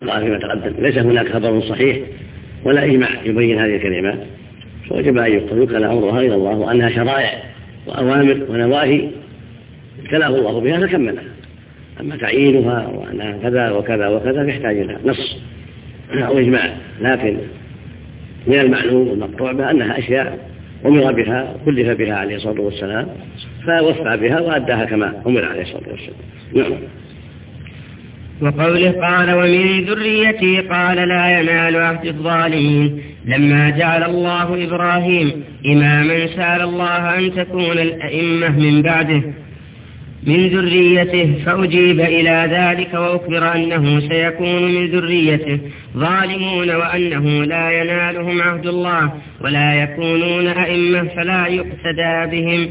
قال فيما تقدم ليس هناك خبر صحيح ولا إجماع يبين هذه الكلمات، فوجب أن يوكل أمرها إلى الله، وأنها شرائع وأوامر ونواهي ابتلاه الله بها فكملها. أما تعيينها وأنها كذا وكذا وكذا يحتاج إلى نص أو إجماع، لكن من المعلوم والمقطوع بأنها أشياء أمر بها كلف بها عليه الصلاة والسلام فوفى بها وأداها كما أمر عليه الصلاة والسلام. نعم. وقوله قال ومن ذريتي قال لا ينال عهد الظالمين، لما جعل الله إبراهيم إماما سأل الله أن تكون الأئمة من بعده من ذريته، فأجيب إلى ذلك وأخبر أنه سيكون من ذريته ظالمون وأنه لا ينالهم عهد الله ولا يكونون أئمة فلا يقتدى بهم،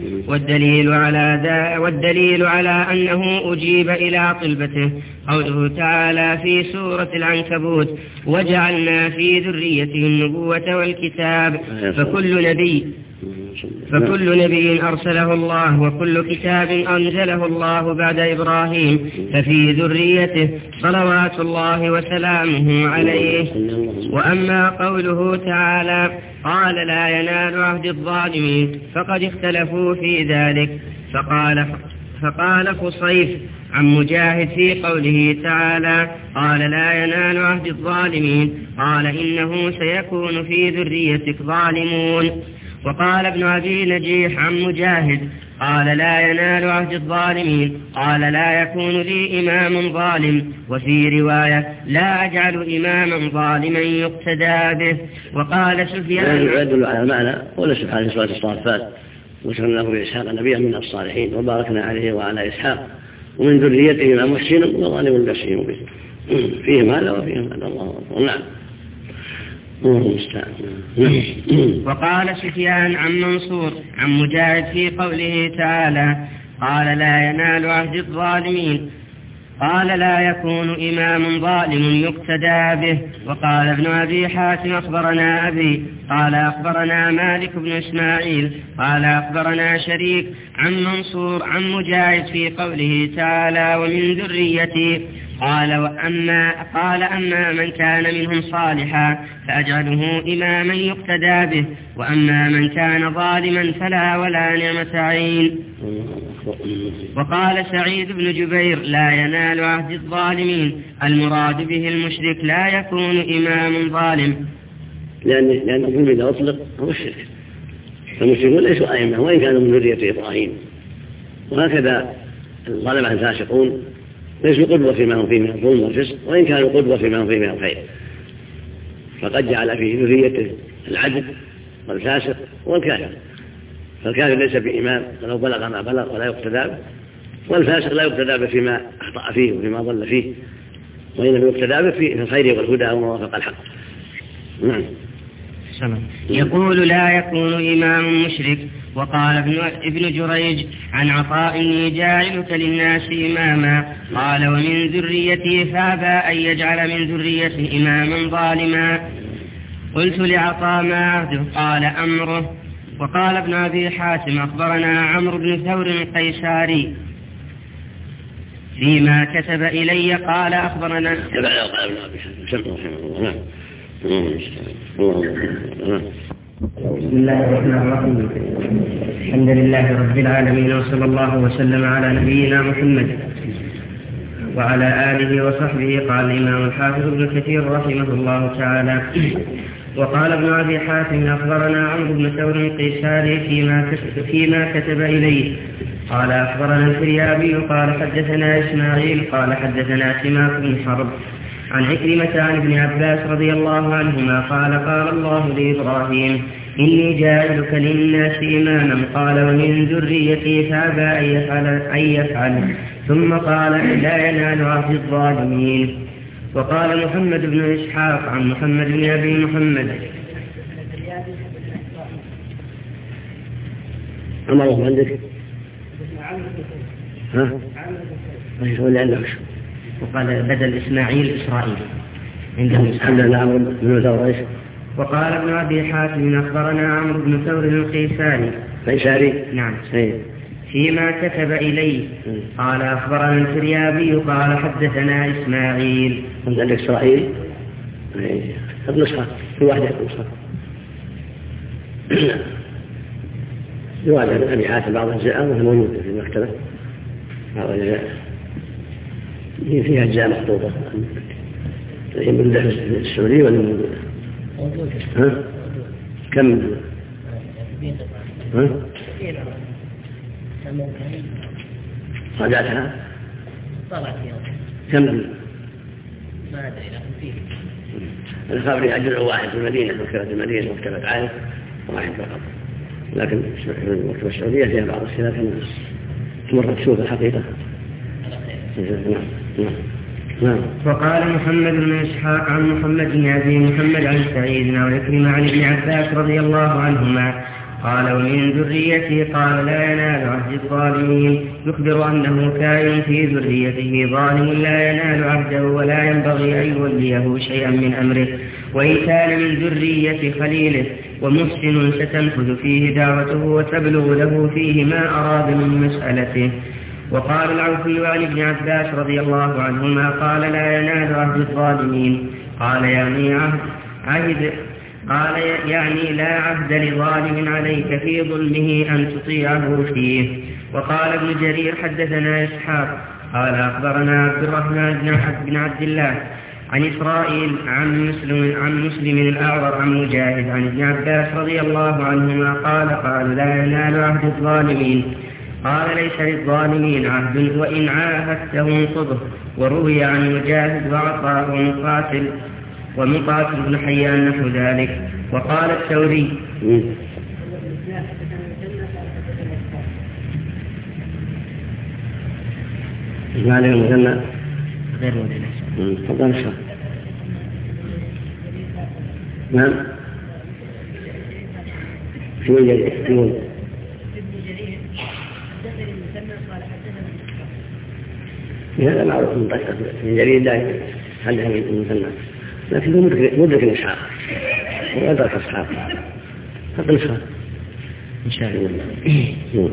والدليل على أنه أجيب إلى طلبته قوله تعالى في سورة العنكبوت وجعلنا في ذريته النبوة والكتاب، فكل نبي أرسله الله وكل كتاب أنزله الله بعد إبراهيم ففي ذريته صلوات الله وسلامه عليه. وأما قوله تعالى قال لا ينال عهد الظالمين فقد اختلفوا في ذلك، فقال خصيف عن مجاهد في قوله تعالى قال لا ينال عهد الظالمين قال إنه سيكون في ذريتك ظالمون. وقال ابن أبي نجيح عن مجاهد قال لا ينال عهد الظالمين قال لا يكون لي إمام ظالم، وفي رواية لا أجعل إماما ظالما يقتدى به. وقال سفيان يدل على المعنى قول سبحانه سورة الصافات وجعلناه بإسحاق نبيا من الصالحين وباركنا عليه وعلى إسحاق ومن ذريته محسن وظالم نفسه مبين، فيهم هذا وفيهم هذا. الله أكبر. نعم. وقال سفيان عن منصور عن مجاهد في قوله تعالى قال لا ينال عهد الظالمين قال لا يكون إمام ظالم يقتدى به. وقال ابن أبي حاتم أخبرنا أبي قال أخبرنا مالك بن إسماعيل قال أخبرنا شريك عن منصور عن مجاهد في قوله تعالى ومن ذريتي قال أما من كان منهم صالحا فأجعله إماما يقتدى به، وأما من كان ظالما فلا ولا نعمة عين. وقال سعيد بن جبير لا ينال عهد الظالمين المراد به المشرك لا يكون إمام ظالم، لأن الظلم إذا أطلق هو الشرك، فالمشركون ليسوا أئمة وإن كانوا من ذرية إبراهيم، وهكذا الظالم الفاسقون ليسوا قدوة فيما هم فيه من الظلم والفسق وإن كانوا قدوة فيما هم فيه من الخير، فقد جعل في ذريته العدل والفاسق والكافر، فالكافر ليس بإمام ولو بلغ ما بلغ ولا يقتدى به، والفاسق لا يقتدى به فيما أخطأ فيه وفيما ضل فيه، وإنما يقتدى به في الخير والهدى وما وافق الحق. نعم. يقول لا يكون إمام مشرك. وقال ابن جريج عن عطاء إني جاعلك للناس إماما قال ومن ذريتي فابى أن يجعل من ذريته إماما ظالما. قلت لعطاء ما عهده قال أمره. وقال ابن أبي حاتم أخبرنا عمرو بن ثور القيساري فيما كتب إلي قال أخبرنا بسم الله الرحمن الرحيم. الحمد لله رب العالمين وصلى الله وسلم على نبينا محمد وعلى آله وصحبه. قال الإمام الحافظ ابن كثير رحمه الله تعالى وقال ابن أبي حاتم أخبرنا عمرو بن ثور القيساري فيما كتب إليه قال أخبرنا الفريابي قال حدثنا إسماعيل قال حدثنا سماك بن حرب عن عكرمة عن ابن عباس رضي الله عنهما قال قال الله لإبراهيم إني جاعلك للناس إماما قال ومن ذريتي فأبى أن يفعل ثم قال لا ينال عهد الظالمين. وقال محمد بن إسحاق عن محمد بن أبي محمد الله عندك ها وقال بدل إسماعيل إسرائيل عندهم إسحاق. وقال ابن أبي حاتم أخبرنا عمرو بن ثور القيساري قيساري نعم فيما كتب إليه. قال أخبرنا الفريابي قال حدثنا إسماعيل. عندك إسرائيل النسخة في واحدة النسخة يوالد أبي حاتم بعض الأجزاء وهي موجودة في المكتبة بعض الأجزاء فيها أجزاء مخطوطة هي من السعودية ولا موجودة؟ ها؟ كم؟ ها؟ راجعتها؟ كم؟ ما أدري لكن فيه الخابري أجزء واحد في المدينة مكتبة المدينة مكتبة عائلة واحد فقط لكن المكتبة السعودية فيها بعض الخلاف مرة تشوف الحقيقة. نعم. وقال محمد بن إسحاق عن محمد بن أبي محمد عن سعيد وعكرمة عن ابن عباس رضي الله عنهما قال ومن ذريته قال لا ينال عهد الظالمين يخبر أنه كائن في ذريته ظالم لا ينال عهده ولا ينبغي أن يوليه شيئا من أمره وإن كان من ذرية خليله ومحسن ستنفذ فيه دعوته وتبلغ له فيه ما أراد من مسألته. وقال العوفي عن ابن عباس رضي الله عنهما قال لا ينال عهد الظالمين قال يعني لا عهد لظالم عليك في ظلمه أن تطيعه فيه. وقال ابن جرير حدثنا إسحاق قال أخبرنا عبد الرحمن بن عبد الله عن إسرائيل عن مسلم الأعور عن مجاهد عن ابن عباس رضي الله عنهما قال لا ينال عهد الظالمين قال ليس للظالمين عهد وإن عاهدته انقضه. وروي عن مجاهد وعطاء ومقاتل بن حيان نحو ذلك. وقال الثوري ما عليه المثنى غير مدنس تفضل الشرح. نعم شو يجري يقول هذا معروف من طريقة ابن جرير دائما حدث من المثنى لكنه مدرك الإسحاق وأدرك أصحابه هذا نسخة إن شاء الله.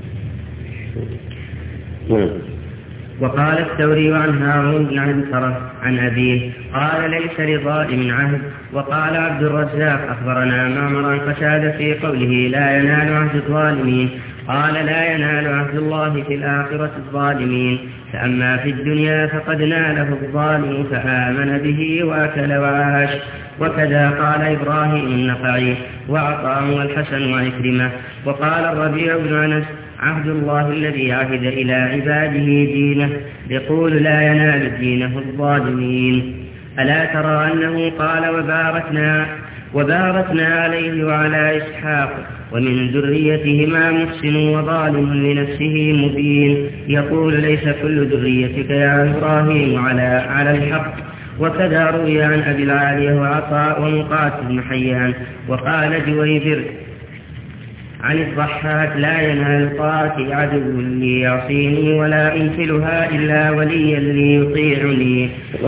وقال الثوري عن هارون بن عنترة عن أبيه قال ليس لظالم عهد. وقال عبد الرزاق أخبرنا معمر عن قتادة في قوله لا ينال عهد الظالمين قال لا ينال عهد الله في الآخرة الظالمين فأما في الدنيا فقد ناله الظالم فآمن به وأكل وعاش. وكذا قال إبراهيم النخعي وعطاء والحسن وعكرمة. وقال الربيع بن أنس عهد الله الذي عهد إلى عباده دينه يقول لا ينال دينه الظالمين. ألا ترى أنه قال وباركنا عليه وعلى إسحاق ومن ذريتهما محسن وظالم لنفسه مبين يقول ليس كل ذريتك يا إبراهيم على الحق. وكذا روي عن أبي العالية وعطاء ومقاتل بن حيان. وقال جويبر عن الضحاك لا ينال طاعتي عدو لي يعصيني ولا أمثلها إلا وليا لي يطيعني.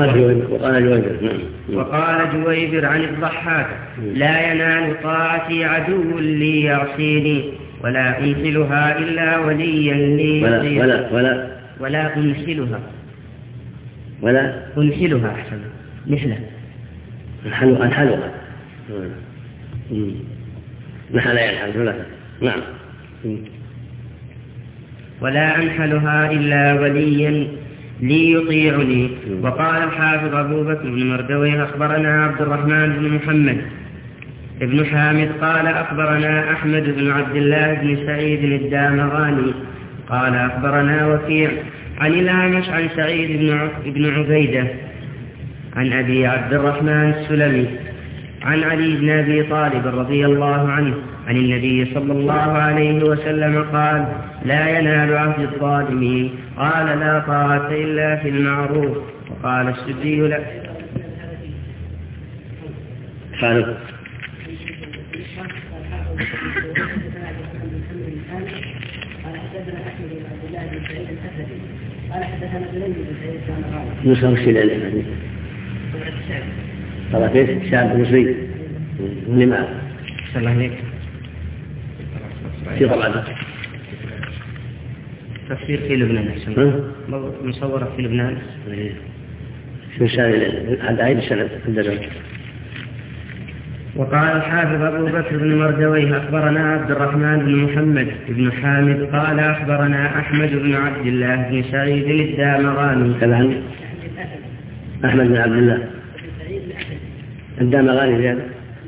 وقال جويبر عن الضحاك لا ينال طاعتي عدو لي يعصيني ولا أمثلها إلا وليا لي يطيعني. ولا أمثلها أحسن مثله أنحلها نحل ينحل نعم. ولا أنحلها إلا وليا لي يطيعني. وقال الحافظ أبو بكر بن مردويه أخبرنا عبد الرحمن بن محمد ابن حامد قال أخبرنا أحمد بن عبد الله بن سعيد الدامغاني قال أخبرنا وكيع عن الأعمش عن سعيد بن عبيدة عن أبي عبد الرحمن السلمي عن علي بن أبي طالب رضي الله عنه عن النبي صلى الله عليه وسلم قال لا ينال عهد الظالمين قال لا طاعة إلا في المعروف. وقال السدي لا خالد طبعا شاب مصري اللي معه صلى الله عليك في طبعا تفسير في لبنان مصورة في لبنان شو عند عيد السنة عندنا. وقال الحافظ أبو بكر بن مردويه أخبرنا عبد الرحمن بن محمد بن حامد قال أخبرنا أحمد بن عبد الله بن سعيد الدامغاني. طبعا أحمد بن عبد الله الدامغاني زيادة.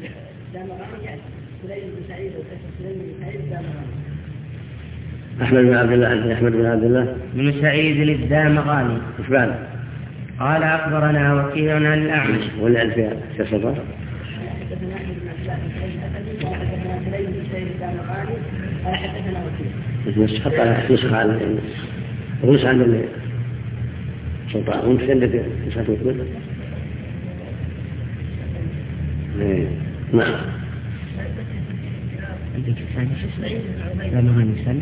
أحمد بن عبد الله أحمد بن عبد الله بن سعيد الدامغاني. إيش بعد؟ قال أخبرنا وكيع عن الأعمش. ولا ألف يا شيخ صفار. حط على نسخة على نسخة عند السلطان وانت عندك نسخة وكبر. نعم. عندك ثاني لا ما غني ثاني.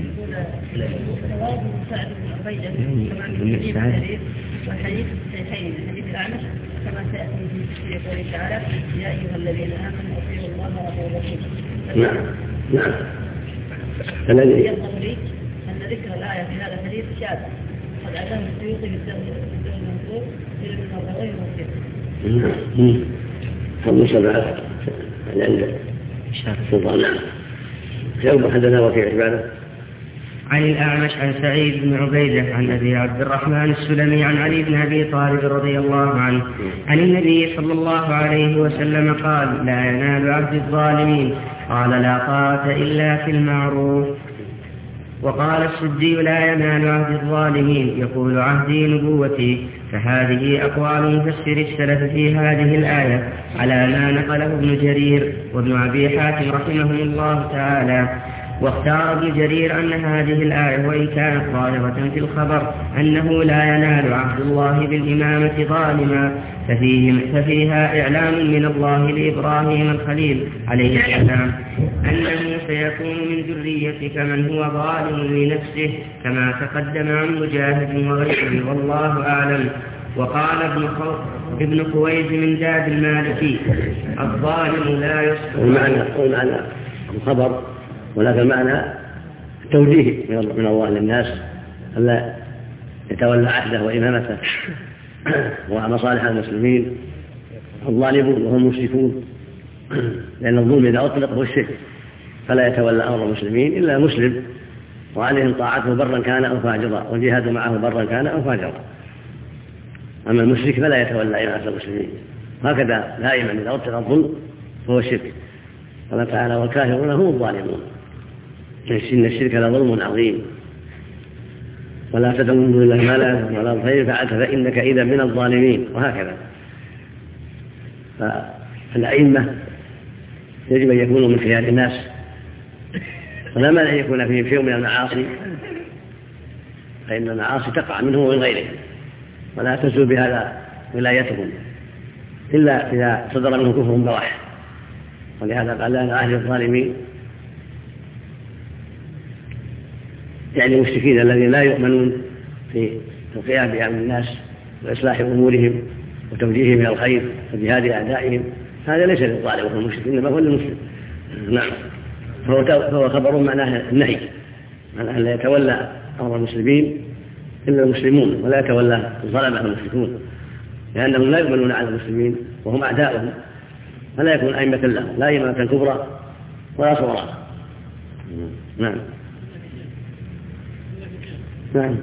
والحديث الصحيحين حديث الأعمش كما سيأتي في قوله تعالى يا أيها الذين آمنوا أطيعوا الله ورسوله. نعم نعم. الذي يظهر لي أن ذكر الآية في هذا الحديث شاذ قد أتاه السيوطي بالدم المنصور في المرضوي والمسلم. فالمصطلح عند السلطان. نعم. يوم حدثنا وكيع عباده عن الأعمش عن سعيد بن عبيدة عن أبي عبد الرحمن السلمي عن علي بن أبي طالب رضي الله عنه عن النبي صلى الله عليه وسلم قال لا ينال عبد الظالمين قال لا طاعة إلا في المعروف. وقال السدي لا ينال عهد الظالمين يقول عهدي نبوتي. فهذه أقوال مفسر السلف في هذه الآية على ما نقله ابن جرير وابن أبي حاتم رحمهم الله تعالى. واختار ابن جرير أن هذه الآية وإن كانت ظاهرة في الخبر أنه لا ينال عهد الله بالإمامة ظالما ففيها إعلام من الله لإبراهيم الخليل عليه السلام أنه سيكون من ذريتك من هو ظالم لنفسه كما تقدم عن مجاهد وغيره والله أعلم. وقال ابن خويز من داد المالكي الظالم لا يصبح. والمعنى الخبر ولكن المعنى توجيه من الله للناس ألا يتولى عهده وإمامته ومصالح المسلمين الظالمون وهم مشركون، لأن الظلم إذا أطلق هو الشرك، فلا يتولى أمر المسلمين إلا مسلم وعليهم طاعته برا كان أو فاجرا والجهاد معه برا كان أو فاجرا. أما المشرك فلا يتولى إمامة المسلمين. هكذا دائما إذا أطلق الظلم فهو الشرك. قال تعالى والكافرون هم الظالمون إن الشرك لظلم عظيم ولا تدعوا من دون الله ما لا ينفع ولا يضر فعلت فإنك إذا من الظالمين. وهكذا فالأئمة يجب أن يكونوا من خيار الناس ولا مانع أن يكون فيهم شيء من المعاصي، فإن المعاصي تقع منه ومن غيره ولا تزول بهذا ولايتهم إلا إذا صدر منه كفر بواح. ولهذا قال لنا أهل الظالمين يعني المشركين الذين لا يؤمنون في القيام بأمر الناس وإصلاح أمورهم وتوجيههم إلى الخير وجهاد أعدائهم، هذا ليس للظالم وهو المشرك إنما هو للمسلم. نعم. فهو خبر معناه النهي عن لا يتولى أمر المسلمين إلا المسلمون ولا يتولى الظلمة المشركون، لأنهم لا يؤمنون على المسلمين وهم أعداؤهم، فلا يكون أئمة لهم لا إمامة كبرى ولا صغرى. نعم. نعم.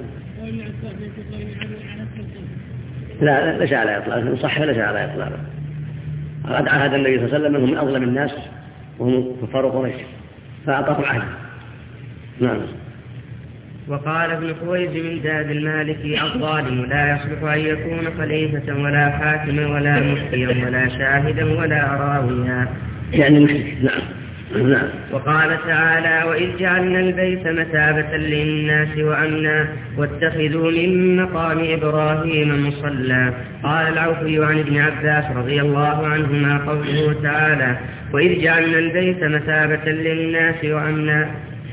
لا ليس على إطلاق صح ليس على إطلاق. قد عهد النبي صلى الله عليه وسلم أنهم من أظلم الناس وهم كفار قريش فأعطاهم عهد. نعم. وقال ابن خويز من داد المالكي الظالم لا يصلح أن يكون خليفة ولا حاكما ولا مفتيا ولا شاهدا ولا راويا يعني مشرك. نعم. نعم. وقال تعالى وإذ جعلنا البيت مثابة للناس وأمنا واتخذوا من مقام إبراهيم مصلى. قال العوفي عن ابن عباس رضي الله عنهما قوله تعالى وإذ جعلنا البيت مثابة للناس وأمنا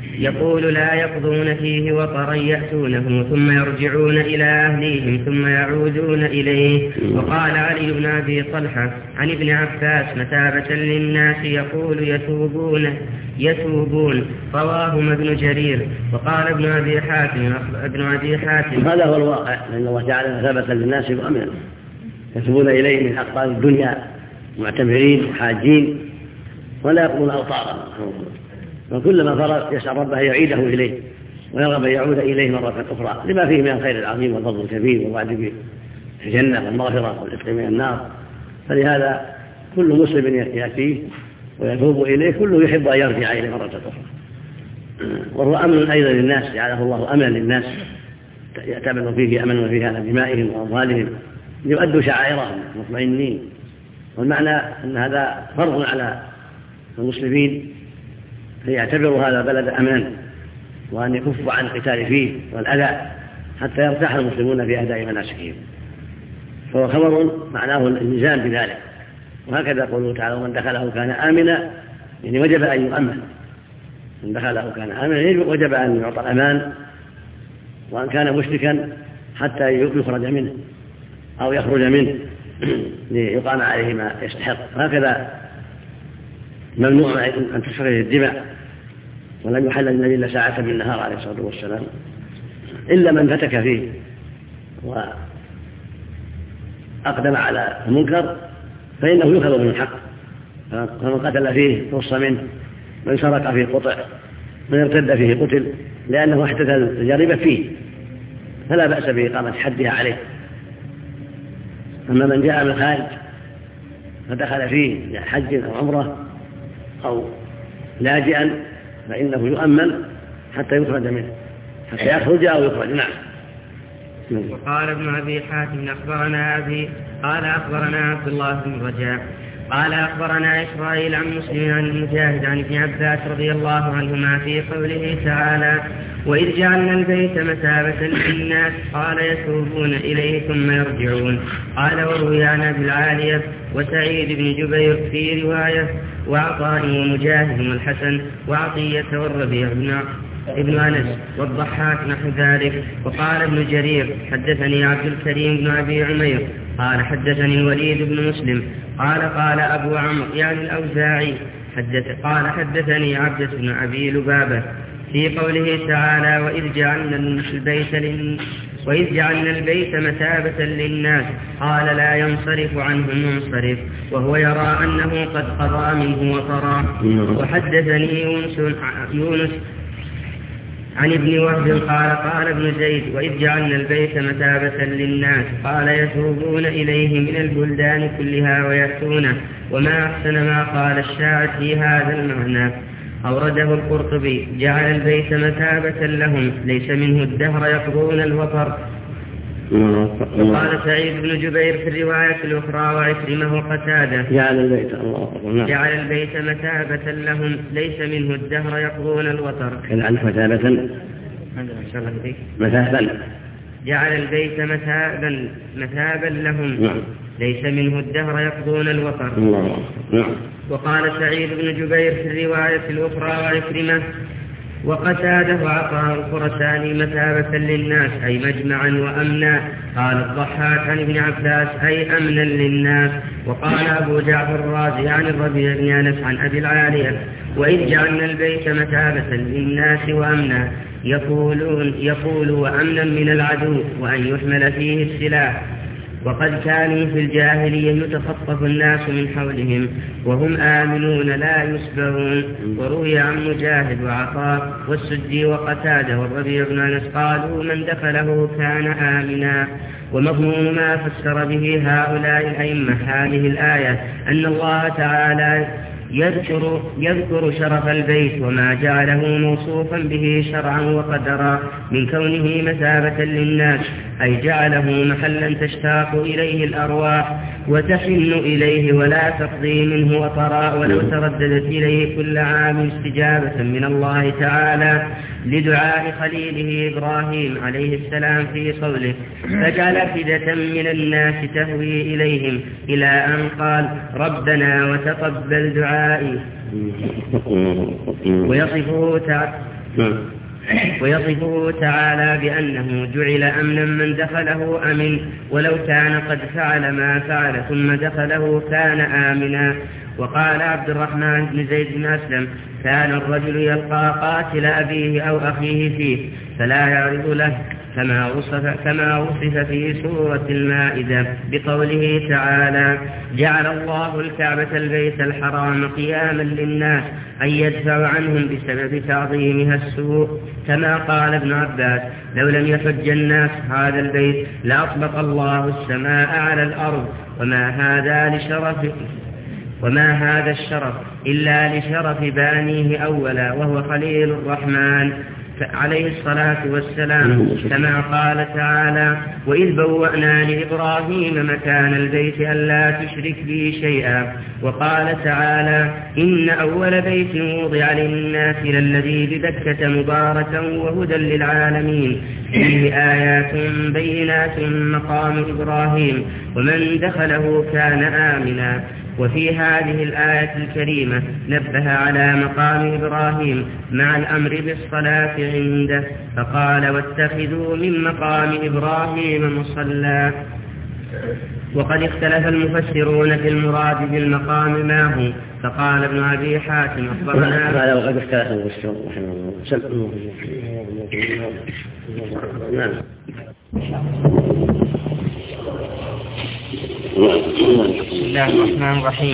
يقول لا يقضون فيه وطرا يأتونه ثم يرجعون إلى أهليهم ثم يعودون إليه. وقال علي بن أبي طلحة عن ابن عباس مثابة للناس يقول يتوبون رواهما ابن جرير. وقال ابن أبي حاتم هذا هو الواقع، لأن الله تعالى مثابة للناس وأمنا يتوبون إليه من أقطار الدنيا معتمرين وحاجين ولا يقضون أوطارا، وكلما فرغ يسأل ربه يعيده إليه ويرغب أن يعود إليه مرة أخرى لما فيه من الخير العظيم والفضل الكبير والوعد بالجنة والمغفرة والعتق من النار. فلهذا كل مسلم يأتيه ويتوب إليه كله يحب أن يرجع إليه مرة أخرى، وهو أمن أيضا للناس، جعله الله أمنا للناس يأتمن فيه أمن فيه على دمائهم وأموالهم ليؤدوا شعائرهم مطمئنين. والمعنى أن هذا فرض على المسلمين أن يعتبروا هذا البلد أمنا وأن يكفوا عن القتال فيه والأذى حتى يرتاح المسلمون في أداء مناسكهم. فهو خبر معناه الالتزام بذلك. وهكذا قوله تعالى ومن دخله كان آمنا، يعني وجب أن يؤمن، من دخله كان آمنا وجب أن يعطى الأمان، وأن كان مشركا حتى يخرج منه أو يخرج منه ليقام عليه ما يستحق. هكذا ممنوع أن تسفك الدماء، ولم يحل للنبي إلا ساعة من النهار عليه الصلاة والسلام إلا من فتك فيه وأقدم على المنكر فإنه يؤخذ من الحق، فمن قتل فيه قص منه، من سرق فيه قطع، من ارتد فيه قتل، لأنه احدث الجريمة فيه فلا بأس بإقامة حدها عليه. أما من جاء من الخارج فدخل فيه حج أو عمرة أو لاجئا فإنه يؤمن حتى يخرج منه، حتى يخرج أو يخرج. نعم. وقال ابن أبي حاتم قال أخبرنا عبد الله بن رجاء قال أخبرنا إسرائيل عن مسلم عن المجاهد عن ابن عباس رضي الله عنهما في قوله تعالى وإذ جعلنا البيت مثابة للناس قال يتوبون إليه ثم يرجعون. قال وروي عن أبي العالية وسعيد بن جبير في رواية وعطاء ومجاهد والحسن وعطية والربيع ابن أنس والضحاك نحو ذلك. وقال ابن جرير حدثني عبد الكريم بن أبي عمير قال حدثني الوليد بن مسلم قال أبو عمرو يعني الأوزاعي قال حدثني عبدة بن أبي لبابة في قوله تعالى وإذ جعلنا البيت مثابة للناس قال لا ينصرف عنه منصرف وهو يرى أنه قد قضى منه وطرى. وحدثني يونس عن ابن وهب قال ابن زيد وإذ جعلنا البيت مثابة للناس قال يتوبون إليه من البلدان كلها ويأتونه. وما أحسن ما قال الشاعر في هذا المعنى. أورده القرطبي جعل البيت مثابة لهم ليس منه الدهر يقضون الوطر. وقال سعيد بن جبير في الرواية الأخرى وعكرمة وقتادة جعل البيت مثابة لهم ليس منه الدهر يقضون الوطر. جعل البيت مثابا لهم ليس منه الدهر يقضون الوطر. وقال سعيد بن جبير في الرواية الأخرى وعكرمة وقتاده وعطاء الخرساني مثابة للناس أي مجمعا وأمنا. قال الضحاك عن ابن عباس أي أمنا للناس. وقال أبو جعفر الرازي عن الربيع بن أنس عن أبي العالية وإذ جعلنا البيت مثابة للناس وأمنا يقول وأمنا من العدو وأن يحمل فيه السلاح. وقد كانوا في الجاهلية يتخطف الناس من حولهم وهم آمنون لا يسبرون. وروي عن مجاهد وعطاء والسدي وقتاده والربيع بن أنس قالوا من دخله كان آمنا. ومضمون ما فسر به هؤلاء الأئمة هذه الآية أن الله تعالى يذكر شرف البيت وما جعله موصوفا به شرعا وقدرا من كونه مثابة للناس أي جعله محلا تشتاق إليه الأرواح وتحن إليه ولا تقضي منه وطرا ولو ترددت إليه كل عام استجابة من الله تعالى لدعاء خليله إبراهيم عليه السلام في قوله فجعل أفئدة من الناس تهوي إليهم إلى أن قال ربنا وتقبل دعائي. ويصفه تعالى بأنه جعل أمنا من دخله أمن، ولو كان قد فعل ما فعل ثم دخله كان آمنا. وقال عبد الرحمن بن زيد بن أسلم: كان الرجل يلقى قاتل أبيه أو أخيه فيه فلا يعرض له، كما وصف في سورة المائدة بقوله تعالى: جعل الله الكعبة البيت الحرام قياما للناس أن يدفع عنهم بسبب تعظيمها السوء. كما قال ابن عباس: لو لم يحج الناس هذا البيت لأطبق الله السماء على الأرض، وما هذا الشرف إلا لشرف بانيه أولا وهو خليل الرحمن عليه الصلاة والسلام. كما قال تعالى: وإذ بوأنا لإبراهيم مكان البيت ألا تشرك بي شيئا. وقال تعالى: إن أول بيت وضع للناس للذي ببكة مباركا وهدى للعالمين فيه آيات بينات مقام إبراهيم ومن دخله كان آمنا. وفي هذه الآية الكريمة نبه على مقام إبراهيم مع الأمر بالصلاة عنده، فقال: واتخذوا من مقام إبراهيم مصلى. وقد اختلف المفسرون في المراد بالمقام ما هو، فقال ابن أبي حاتم أخبرنا. وقد اختلف المفسرون رحمه الله. نعم. بسم الله الرحمن الرحيم.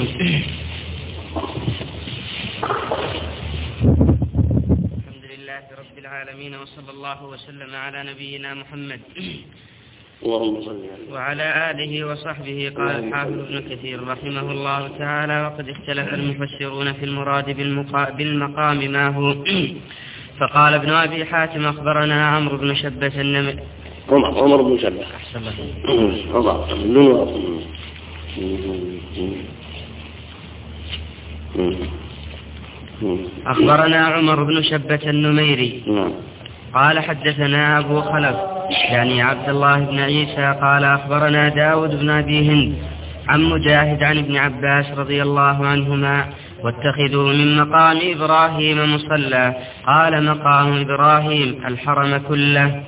الحمد لله رب العالمين، وصلى الله وسلم على نبينا محمد اللهم صل وعلى آله وصحبه. قال الحافظ ابن كثير رحمه الله تعالى: وقد اختلف المفسرون في المراد بالمقام ما هو. فقال ابن أبي حاتم أخبرنا عمرو بن شبة عمر بن شبة أخبرنا عمر بن شبة النميري قال: حدثنا أبو خلف يعني عبد الله بن عيسى قال: أخبرنا داود بن أبي هند عن مجاهد عن ابن عباس رضي الله عنهما: واتخذوا من مقام إبراهيم مصلى. قال: مقام إبراهيم الحرم كله.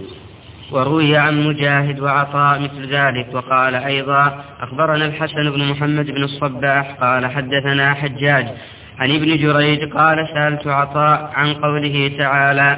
وروي عن مجاهد وعطاء مثل ذلك. وقال أيضا: أخبرنا الحسن بن محمد بن الصباح قال: حدثنا حجاج عن ابن جريج قال: سألت عطاء عن قوله تعالى: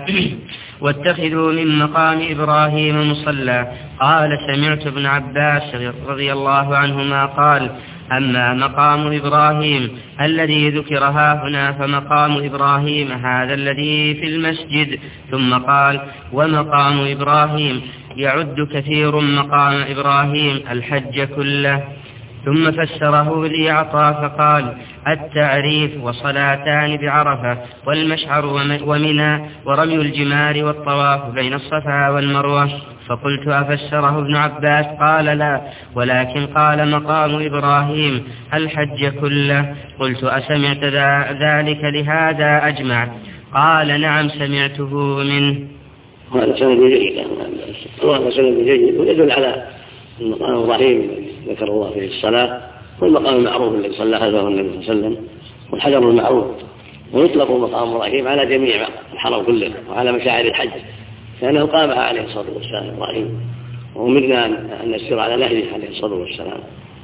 واتخذوا من مقام إبراهيم مصلى. قال: سمعت ابن عباس رضي الله عنهما قال: أما مقام إبراهيم الذي ذكر هنا فمقام إبراهيم هذا الذي في المسجد. ثم قال: ومقام إبراهيم يعد كثير مقام إبراهيم الحج كله. ثم فسره لي عطاء فقال: التعريف وصلاتان بعرفة والمشعر ومنى ورمي الجمار والطواف بين الصفا والمروة. فقلت: أفسره ابن عباس؟ قال: لا، ولكن قال مقام إبراهيم الحج كله. قلت: أسمعت ذلك لهذا أجمع؟ قال: نعم سمعته منه. هذا سند جيد، وهذا سند جيد ويدل على مقام إبراهيم ذكر الله فيه الصلاة، والمقام المعروف الذي صلى خلفه النبي صلى الله عليه وسلم، والحجر المعروف. ويطلق مقام إبراهيم على جميع الحرم كله وعلى مشاعر الحج، لأنه قامها عليه الصلاة والسلام إبراهيم، وأمرنا أن نسير على نهجه عليه الصلاة والسلام.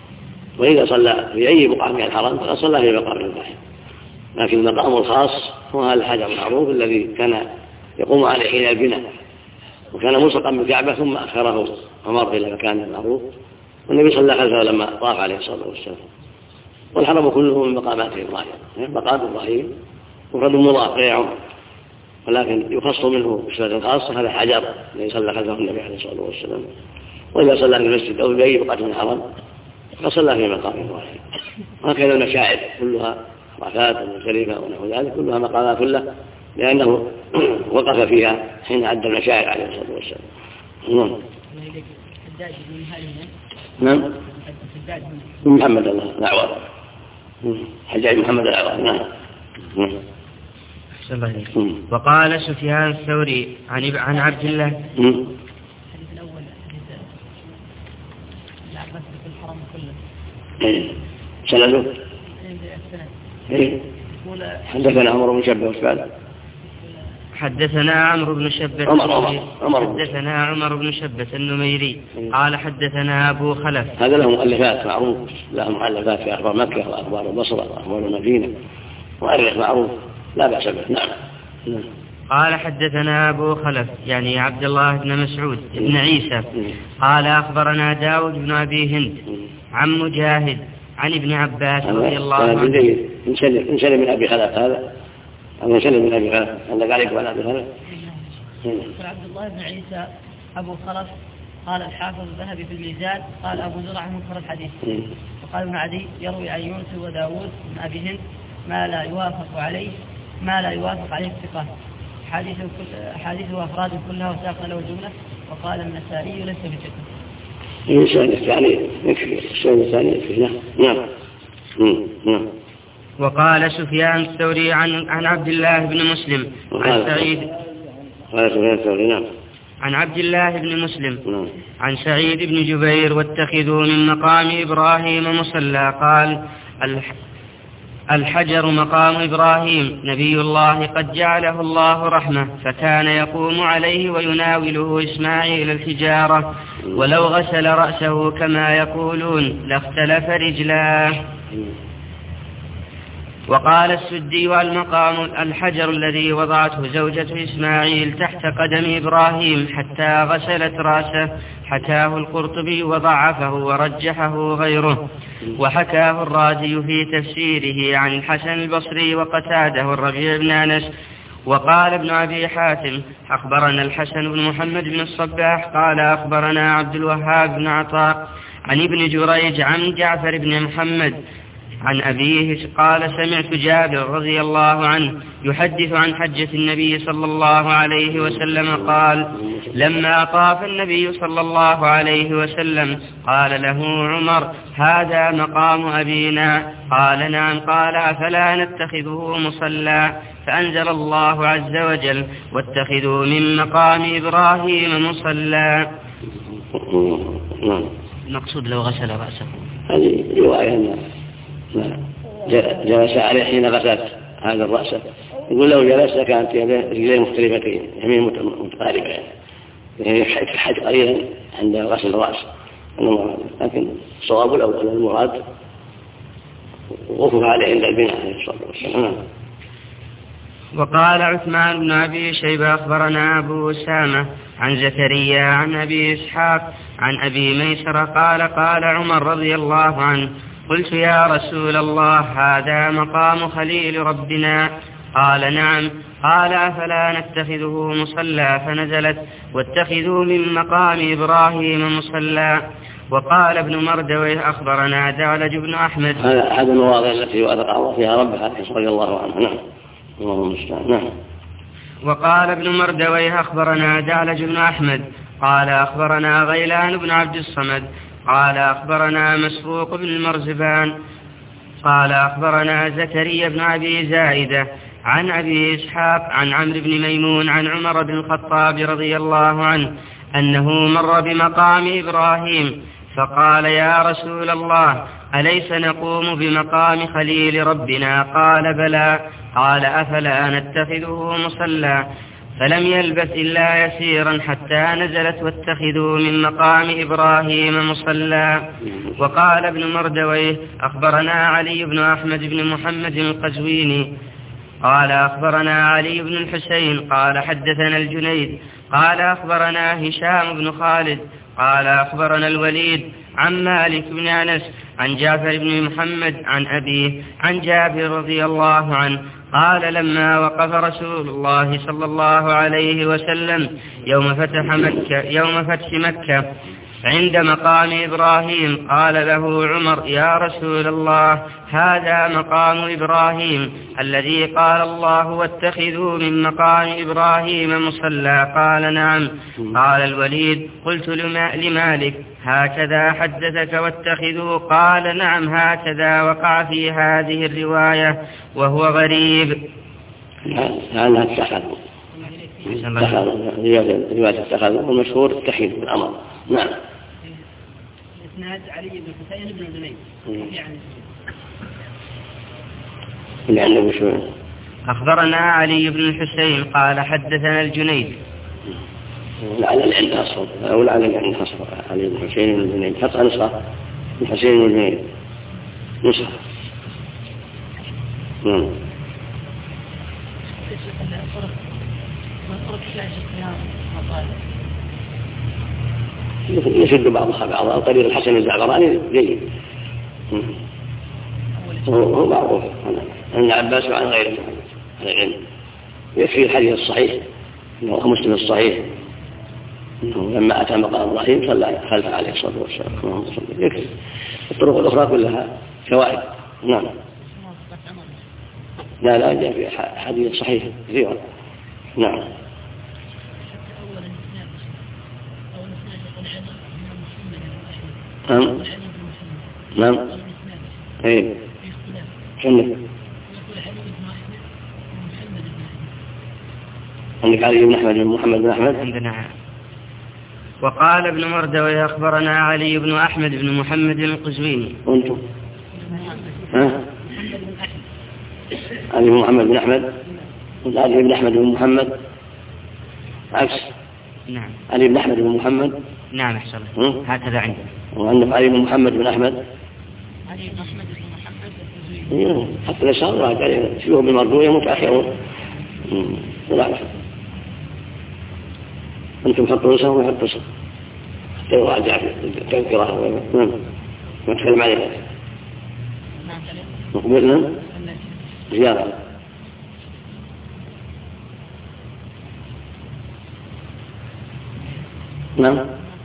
وإذا صلى في أي بقعة من الحرم فقد صلى في مقام إبراهيم، لكن المقام الخاص هو هذا الحجر المعروف الذي كان يقوم عليه حين البناء، وكان ملصقا بالكعبة ثم أخره ومر إلى مكان معروف، والنبي صلى خلفه لما طاف عليه الصلاة والسلام. والحرم كله من مقامات إبراهيم، مقام إبراهيم مفرد مضاف غير عمر، ولكن يخص منه بصفة خاصة هذا حجر الذي صلى خلفه النبي عليه الصلاة والسلام. وإذا صلى في المسجد أو في أي بقعة من الحرم فصلى في مقام إبراهيم. وهكذا المشاعر كلها عرفات ومزدلفة ونحو ذلك كلها مقامات كلها، لأنه وقف فيها حين عد المشاعر عليه الصلاة والسلام. نعم. محمد الله الأعوار، حجاج محمد الأعوار. نعم. وقال سفيان الثوري عن عبد الله الحديث الأول العباس في الحرم كله سنده حدثنا عمر بن شبة وش بعد حدثنا عمرو بن شبة حدثنا عمر بن شبة النميري قال حدثنا أبو خلف. هذا له مؤلفات معروف، له مؤلفات في أخبار مكة وأخبار البصرة وأخبار المدينة، مؤرخ معروف لا بأس به. نعم. قال حدثنا أبو خلف يعني عبد الله بن مسعود بن عيسى قال أخبرنا داود بن أبي هند عن مجاهد عن ابن عباس رضي الله عنه. انشل من أبي خلف هذا أو انشل من أبي خلف عندك عليك وعلى أبي خلف. عبد الله بن عيسى أبو خلف قال الحافظ الذهبي في الميزان قال أبو زرع منكر الحديث. وقال ابن عدي يروي عن يونس وداود بن أبي هند ما لا يوافق عليه الثقات، حديثه وأفراد كلها وساق له الجملة. وقال النسائي ليس بثقة. نعم. وقال سفيان الثوري عن عبد الله بن مسلم عن سعيد عن عبد الله بن مسلم عن سعيد بن جبير واتخذوا من مقام إبراهيم مصلى قال الحجر مقام إبراهيم نبي الله قد جعله الله رحمة، فكان يقوم عليه ويناوله إسماعيل الحجارة، ولو غسل رأسه كما يقولون لاختلف رجلاه. وقال السدي والمقام الحجر الذي وضعته زوجة إسماعيل تحت قدم إبراهيم حتى غسلت رأسه، حكاه القرطبي وضعفه ورجحه غيره، وحكاه الرازي في تفسيره عن الحسن البصري وقتاده الربيع بن أنس. وقال ابن أبي حاتم أخبرنا الحسن بن محمد بن الصباح قال أخبرنا عبد الوهاب بن عطاء عن ابن جريج عن جعفر بن محمد عن أبيه قال سمعت جابر رضي الله عنه يحدث عن حجة النبي صلى الله عليه وسلم قال لما طاف النبي صلى الله عليه وسلم قال له عمر هذا مقام أبينا؟ قال نعم. قال أفلا نتخذه مصلى؟ فأنزل الله عز وجل واتخذوا من مقام إبراهيم مصلى. المقصود لو غسل رأسه. هذه رواية جلس عليه حين غسلت هذا الرأس، يقول لو جلس كانت رجلين مختلفتين يمين متقاربة، يعني الحج قليلا عند غسل الرأس، لكن صواب الأول المراد وقف عليه عند البناء عليه الصلاة والسلام. وقال عثمان بن أبي شيبة أخبرنا أبو أسامة عن زكريا عن أبي إسحاق عن أبي ميسر قال عمر رضي الله عنه قلت يا رسول الله هذا مقام خليل ربنا؟ قال نعم. قال أفلا نتخذه مصلى؟ فنزلت واتخذوا من مقام إبراهيم مصلى. وقال ابن مردويه أخبرنا دعلج بن أحمد. هذا أحد المواضع التي وأذكر فيها ربها رضي الله عنه. نعم. اللهم المستعان. نعم. وقال ابن مردويه أخبرنا دعلج بن أحمد قال أخبرنا غيلان بن عبد الصمد قال أخبرنا مسروق بن المرزبان قال أخبرنا زكريا بن أبي زائدة عن أبي إسحاق عن عمرو بن ميمون عن عمر بن الخطاب رضي الله عنه أنه مر بمقام إبراهيم فقال يا رسول الله أليس نقوم بمقام خليل ربنا؟ قال بلى. قال أفلا نتخذه مصلى؟ فلم يلبث إلا يسيرا حتى نزلت واتخذوا من مقام إبراهيم مصلى. وقال ابن مردويه أخبرنا علي بن أحمد بن محمد القزويني قال أخبرنا علي بن الحسين قال حدثنا الجنيد قال أخبرنا هشام بن خالد قال أخبرنا الوليد عن مالك بن أنس عن جعفر بن محمد عن أبيه عن جابر رضي الله عنه قال لما وقف رسول الله صلى الله عليه وسلم يوم فتح مكة عند مقام إبراهيم قال له عمر يا رسول الله هذا مقام إبراهيم الذي قال الله واتخذوا من مقام إبراهيم مصلى؟ قال نعم. قال الوليد قلت لمالك هكذا حدثك واتخذوا؟ قال نعم هكذا وقع في هذه الرواية وهو غريب. لأنها اتخذوا رواية اتخذوا والمشهور اتخذوا بالأمر. نعم. إسناد علي بن حسين بن زنيد اللي عنده شو أخبرنا علي بن الحسين قال حدثنا الجنيد. لعل العلم أصفر أو لعل العلم أصفر علي بن الحسين والجنيد حتى نسخة الحسين والجنيد نسخة. يشد بعضها بعضا. طريق الحسن الزعفراني جيد هو معروف عن عباس وعن غيره على العلم. يكفي الحديث الصحيح انه مسلم الصحيح انه لما اتى مقام ابراهيم صلى خلف عليه الصلاه والسلام. يكفي. الطرق الاخرى كلها فوائد. نعم. لا جاء في حديث صحيح كثيرا. نعم. نعم. ايه عندك علي بن أحمد بن محمد بن أحمد. عندنا. وقال ابن مردويه أخبرنا علي بن أحمد بن محمد القزويني. وانتم علي بن محمد بن أحمد علي بن أحمد بن محمد عكس. نعم. علي بن أحمد بن محمد. نعم أحسن. هكذا عندنا. وعندنا علي بن محمد بن أحمد. علي بن أحمد بن محمد القزويني. حتى الإشارة راجع شيوخ بالمردوية متأخرون. لا أنتم حطوا نسخة وحطوا نسخة تراجع تذكرها ونتكلم عليها. مقبلنا زيارة. نعم.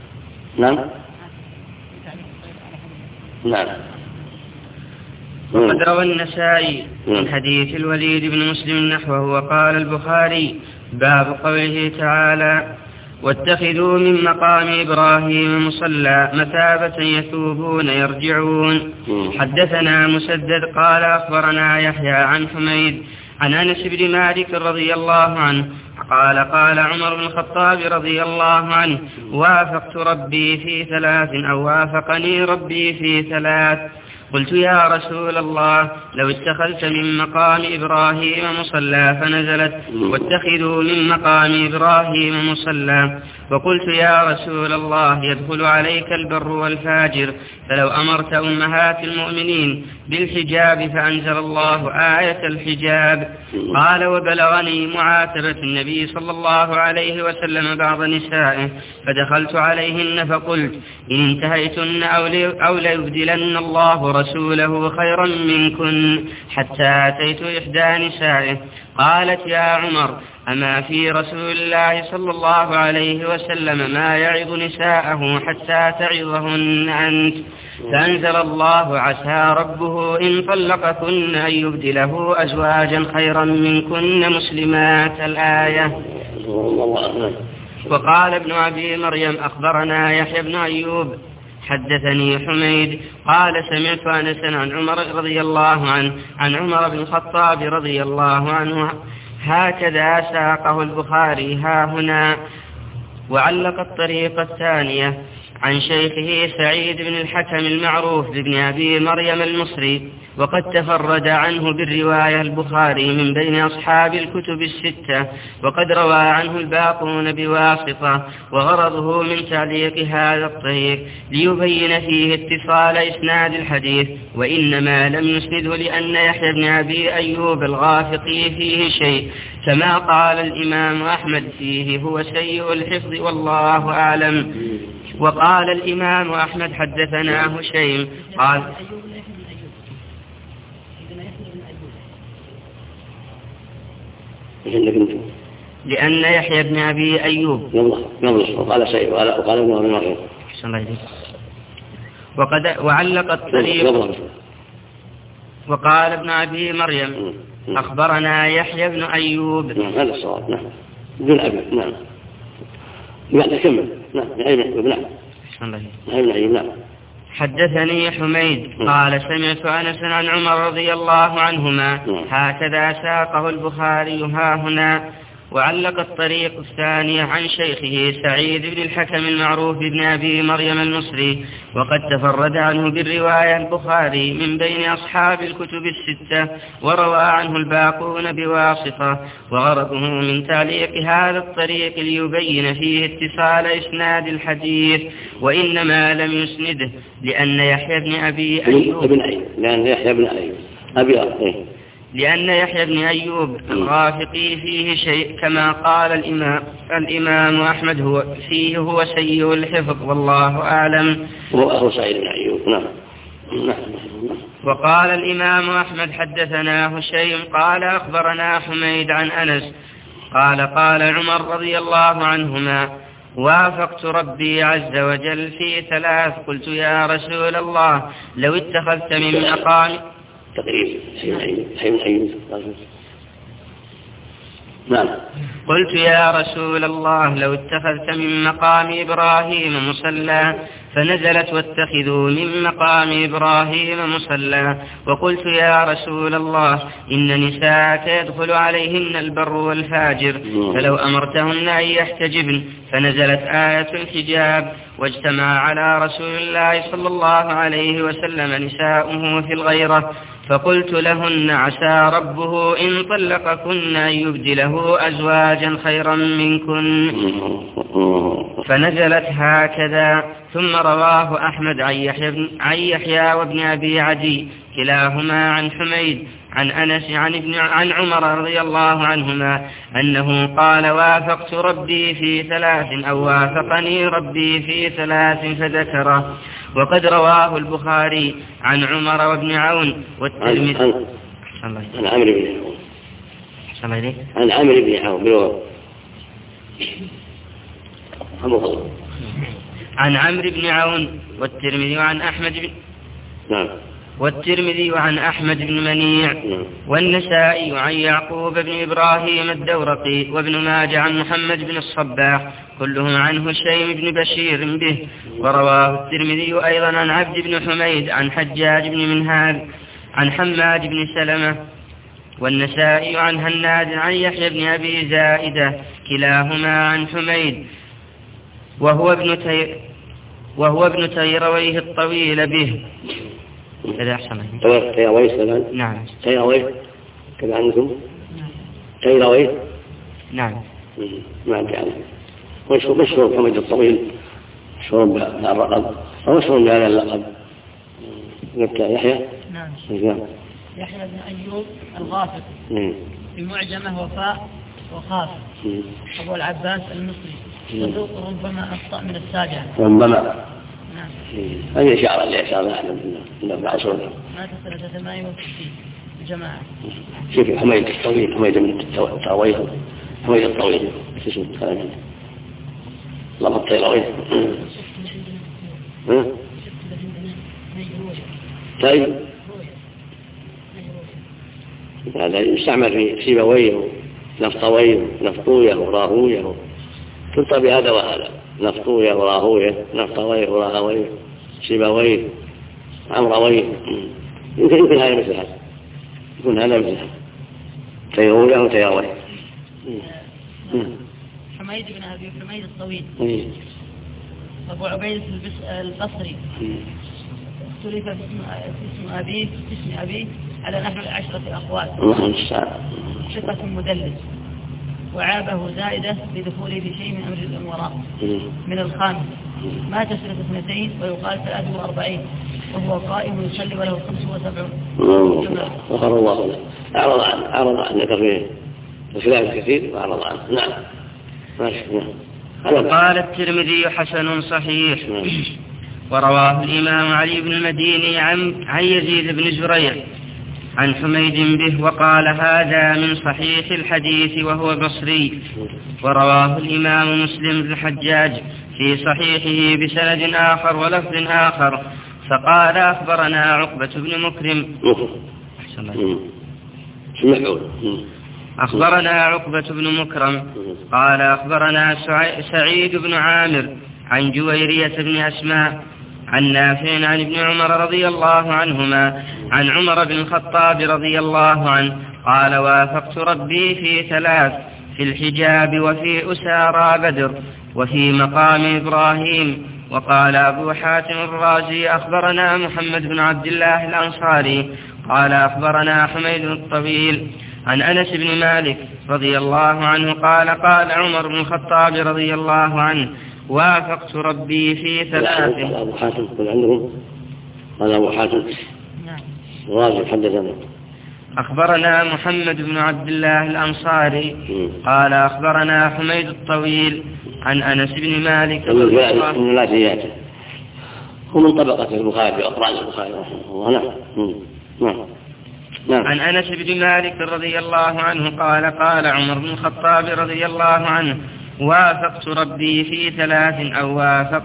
وقد روى النسائي من حديث الوليد بن مسلم نحوه. وقال البخاري باب قوله تعالى واتخذوا من مقام إبراهيم مصلى مثابة يثوبون يرجعون. حدثنا مسدد قال أخبرنا يحيى عن حميد عن أنس بن مالك رضي الله عنه قال قال عمر بن الخطاب رضي الله عنه وافقت ربي في 3 أو وافقني ربي في 3. قلت يا رسول الله لو اتخذت من مقام إبراهيم مصلى فنزلت واتخذوا من مقام إبراهيم مصلى. وقلت يا رسول الله يدخل عليك البر والفاجر فلو أمرت أمهات المؤمنين بالحجاب فأنزل الله آية الحجاب. قال وبلغني معاتبة النبي صلى الله عليه وسلم بعض نسائه فدخلت عليهن فقلت إن انتهيتن أو ليبدلن الله رسوله خيرا منكن حتى أتيت إحدى نسائه قالت يا عمر أما في رسول الله صلى الله عليه وسلم ما يعظ نساءه حتى تعظهن أنت. فأنزل الله عسى ربه إن طلقكن أن يبدله أزواجا خيرا منكن مسلمات الآية. وقال ابن أبي مريم أخبرنا يحيى بن أيوب حدثني حميد قال سمعت أنسا عن عمر رضي الله عنه عن عمر بن الخطاب رضي الله عنه هكذا ساقه البخاري ها هنا. وعلق الطريقة الثانية عن شيخه سعيد بن الحكم المعروف بن أبي مريم المصري وقد تفرد عنه بالرواية البخاري من بين أصحاب الكتب 6 وقد روى عنه الباقون بواسطة. وغرضه من تعليق هذا الطريق ليبين فيه اتصال إسناد الحديث وإنما لم يسنده لأن يحيى بن أبي أيوب الغافقي فيه شيء كما قال الإمام أحمد فيه هو سيء الحفظ والله أعلم. وقال الإمام أحمد حدثنا هشيم قال لأن يحيى بن أبي أيوب وقال سيء وقال ابن أبي مريم وعلق الطريق وقال ابن أبي مريم أخبرنا يحيى بن أيوب. هذا الصواب. نعم ابن أبي. نعم بعد كمل. نعم نعم. حدثني حميد قال سمعت أنس عن عمر رضي الله عنهما هكذا ساقه البخاري ها هنا. وعلق الطريق الثاني عن شيخه سعيد بن الحكم المعروف بن أبي مريم المصري، وقد تفرد عنه بالرواية البخاري من بين أصحاب الكتب الستة، وروى عنه الباقون بواسطة، وغرضه من تعليق هذا الطريق ليبين فيه اتصال إسناد الحديث، وإنما لم يسنده لأن يحيى بن أبي أيوب الغافقي فيه شيء، كما قال الإمام أحمد هو سيء الحفظ والله أعلم. وأخو سعيد بن أيوب. نعم. وقال الإمام أحمد حدثنا هشيم قال أخبرنا حميد عن أنس قال عمر رضي الله عنهما: وافقت ربي عز وجل في 3، قلت يا رسول الله لو اتخذت من مقام تقريبا حين أيوب. نعم. قلت يا رسول الله لو اتخذت من مقام إبراهيم مصلى، فنزلت واتخذوا من مقام إبراهيم مصلى. وقلت يا رسول الله إن نساءك يدخل عليهن البر والفاجر، فلو أمرتهن أن يحتجبن، فنزلت آية الحجاب، واجتمع على رسول الله صلى الله عليه وسلم نساؤه في الغيرة، فقلت لهن عسى ربه إن طلقكن أن يبدله أزواجا خيرا منكن، فنزلت هكذا. ثم رواه أحمد عن يحيى وابن أبي عدي كلاهما عن حميد عن أنس عن عمر رضي الله عنهما أنه قال: وافقت ربي في 3 أو وافقني ربي في 3 فذكره. وقد رواه البخاري عن عمر وابن عون والترمذي عن عمرو بن عون عن عمرو بن عون والترمذي عن أحمد بن والترمذي عن أحمد بن منيع، والنسائي عن يعقوب بن إبراهيم الدورقي، وابن ماجه عن محمد بن الصباح، كلهم عن هشيم بن بشير به. ورواه الترمذي أيضا عن عبد بن حميد عن حجاج بن منهال عن حماد بن سلمة، والنسائي عن هناد عن يحيى بن أبي زائدة كلاهما عن حميد وهو ابن تيرويه الطويل به. هذا أحسن. تيرويه. نعم. تيرويه كذا عندكم. تيرويه. نعم. ما أدري عنه. مشهور حميد الطويل، مشهور بهذا اللقب، أو مشهور بهذا اللقب. يحيى. نعم. يحيى بن أيوب الغافق. في معجمه وفاء وخاف. أبو العباس المصري. صدوق ربما أخطأ من السابعة. ربما. نعم. هذه إشارة لإشارة من العصر. مات سنة 68 جماعة. شوف حميد الطويل، حميد من التراويه، حميد الطويل اسمه كلام الله الطيراويه. طيب هذا يستعمل في سيبويه نفطويه نفطويه وراهويه، تلطى بهذا وهذا، نفطويه وراهويه نفطويه وراهويه سيبويه عمرويه، يمكن هذا مثل هذا، يكون هذا مثل هذا تيرويه وتيرويه. حميد بن أبي حميد الطويل. أبو عبيد البصري اختلف في اسم أبيه على نحو 10 أقوال. ثقة مدلس، وعابه زائدة بدخوله بشيء من أمر الأمراء من الخامس. مات سنة 2 ويقال 43، وهو قائم يصلي وله 75. غفر الله له. أعرض عن ذكر فيه الخلاف الكثير وأعرض عنه. نعم. وقال الترمذي حسن صحيح. ورواه الإمام علي بن المديني عن يزيد بن زريع عن حميد به، وقال هذا من صحيح الحديث وهو بصري. ورواه الإمام مسلم بن الحجاج في صحيحه بسند آخر ولفظ آخر، فقال أخبرنا عقبة بن مكرم. أخبرنا عقبة بن مكرم قال أخبرنا سعيد بن عامر عن جويرية بن أسماء عن نافع عن ابن عمر رضي الله عنهما عن عمر بن الخطاب رضي الله عنه قال: وافقت ربي في 3، في الحجاب وفي أسارى بدر وفي مقام إبراهيم. وقال أبو حاتم الرازي أخبرنا محمد بن عبد الله الأنصاري قال أخبرنا حميد الطويل عن أنس بن مالك رضي الله عنه قال قال عمر بن الخطاب رضي الله عنه وافقت ربي في ثلاث. أبو حاتم قل عندهم قال أبو حاتم الرازي حدثنا أخبرنا محمد بن عبد الله الأنصاري قال أخبرنا حميد الطويل عن أنس بن مالك رضي الله عنه ومن طبقة البخاري وأقران البخاري رحمه الله. نعم. عن أنس بن مالك رضي الله عنه قال قال عمر بن الخطاب رضي الله عنه وافقت ربي في ثلاث أو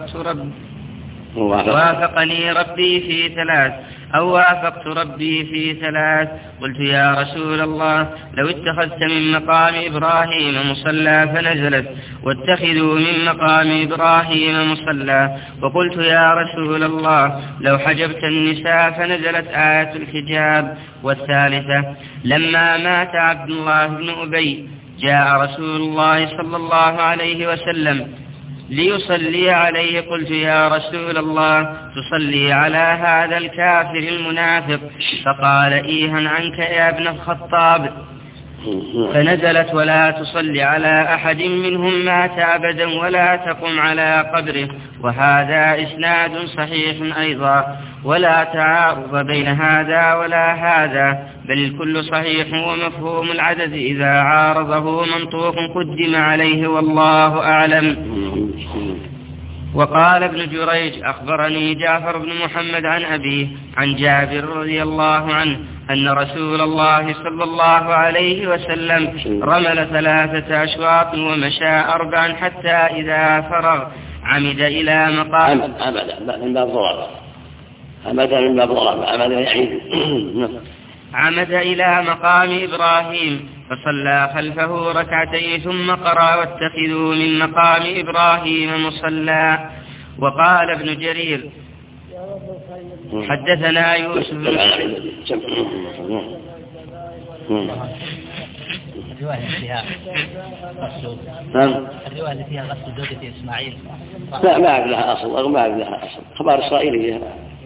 وافقني ربي في ثلاث أو وافقت ربي في ثلاث. قلت يا رسول الله لو اتخذت من مقام إبراهيم مصلى فنزلت واتخذوا من مقام إبراهيم مصلى. وقلت يا رسول الله لو حجبت النساء فنزلت آية الحجاب. والثالثة لما مات عبد الله بن أبي جاء رسول الله صلى الله عليه وسلم ليصلي عليه. قلت يا رسول الله تصلي على هذا الكافر المنافق؟ فقال إيها عنك يا ابن الخطاب. فنزلت ولا تصلي على أحد منهم مات أبدا ولا تقم على قبره. وهذا إسناد صحيح أيضا ولا تعارض بين هذا ولا هذا بل الكل صحيح ومفهوم العدد إذا عارضه منطوق قدم عليه والله أعلم. وقال ابن جريج أخبرني جعفر بن محمد عن أبيه عن جابر رضي الله عنه أن رسول الله صلى الله عليه وسلم رمل 3 أشواط ومشى 4 حتى إذا فرغ عمد إلى مقام عمد إلى مقام إبراهيم فصلى خلفه 2 ركعتين ثم قرأ واتخذوا من مقام إبراهيم مصلى. وقال ابن جرير حدثنا يوسف الرواية اللي فيها غسل زوجة إسماعيل لا ما أعرف لها أصل خبر إسرائيلي.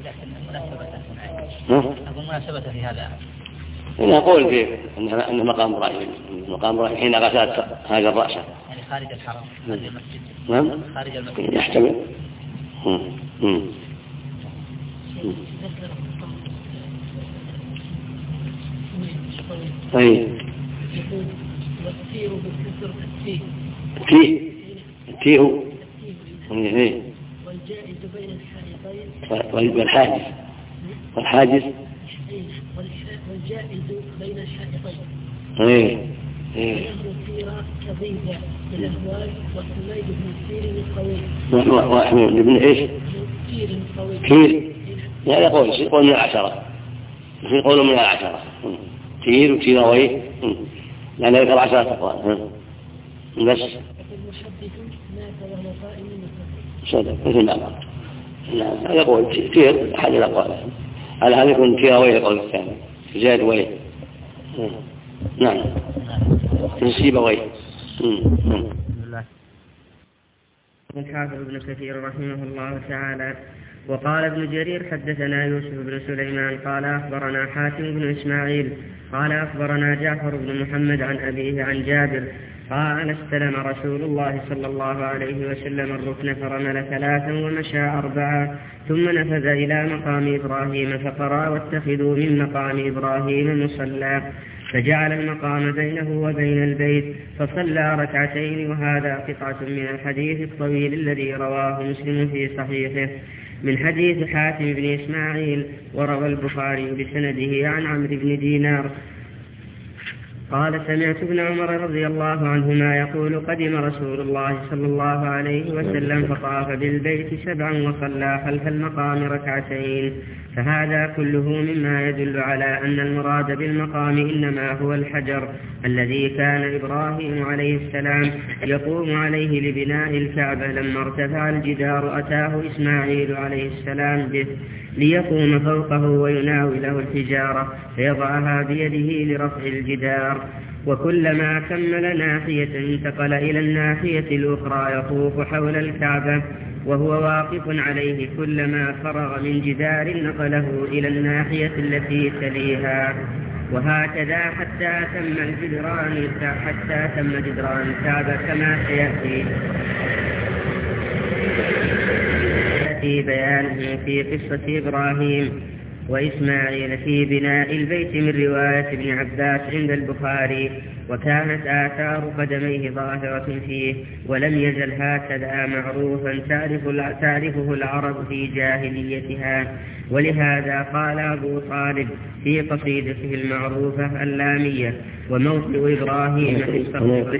أقول مناسبة في هذا أنا أقول فيه أن مقام إبراهيم حين غسلت هذا الرأس يعني خارج الحرم خارج المسجد. نعم خارج المسجد يحتمل. طيب والتير بالكسر التيه والجائز بين الحائطين والحاجز والجائز بين الحائطين والتير كضيزة بالأهوال والحميد بن التير القوي وأحمد بن إيش كير لا يقول من 10 يقول من 10 تير وتيرويه لأن يذكر 10 أقوال بس مثل ما قال. لا يقول تير أحد الأقوال على هذا يكون تيرويه يقول الثاني زاد ويه. نعم نسيب ويه. الحافظ ابن كثير رحمه الله تعالى. وقال ابن جرير حدثنا يوسف بن سليمان قال أخبرنا حاتم بن إسماعيل قال أخبرنا جعفر بن محمد عن أبيه عن جابر قال استلم رسول الله صلى الله عليه وسلم الركن فرمل 3 ومشى 4 ثم نفذ إلى مقام إبراهيم فقرأ واتخذوا من مقام إبراهيم مصلى فجعل المقام بينه وبين البيت فصلى 2 ركعتين. وهذا قطعة من الحديث الطويل الذي رواه مسلم في صحيحه من حديث حاتم بن إسماعيل. وروى البخاري بسنده عن عمرو بن دينار قال سمعت ابن عمر رضي الله عنهما يقول قدم رسول الله صلى الله عليه وسلم فطاف بالبيت 7 وصلى خلف المقام 2 ركعتين. فهذا كله مما يدل على أن المراد بالمقام إنما هو الحجر الذي كان إبراهيم عليه السلام يقوم عليه لبناء الكعبة. لما ارتفع الجدار أتاه إسماعيل عليه السلام به ليقوم فوقه ويناوله الحجارة فيضعها بيده لرفع الجدار. وكلما كمل ناحية انتقل إلى الناحية الأخرى يطوف حول الكعبة وهو واقف عليه، كلما فرغ من جدار نقله إلى الناحية التي تليها، وهكذا حتى تم جدران الكعبة كما سيأتي بيانه في قصة إبراهيم وإسماعيل في بناء البيت من رواية ابن عباس عند البخاري. وكانت آثار قدميه ظاهرة فيه، ولم يزل هكذا معروفا تعرفه العرب في جاهليتها. ولهذا قال أبو طالب في قصيدته المعروفة اللامية: وموطئ إبراهيم في الصخر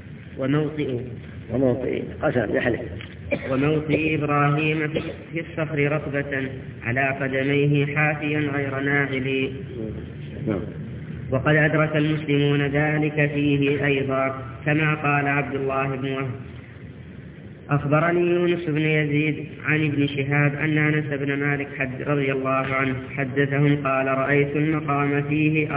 وموطئ إبراهيم في الصخر ركبة على قدميه حافيا غير ناعل. وقد أدرك المسلمون ذلك فيه أيضا، كما قال عبد الله بن وهب: أخبرني يونس بن يزيد عن ابن شهاب أن أنس بن مالك رضي الله عنه حدثهم قال: رأيت المقام فيه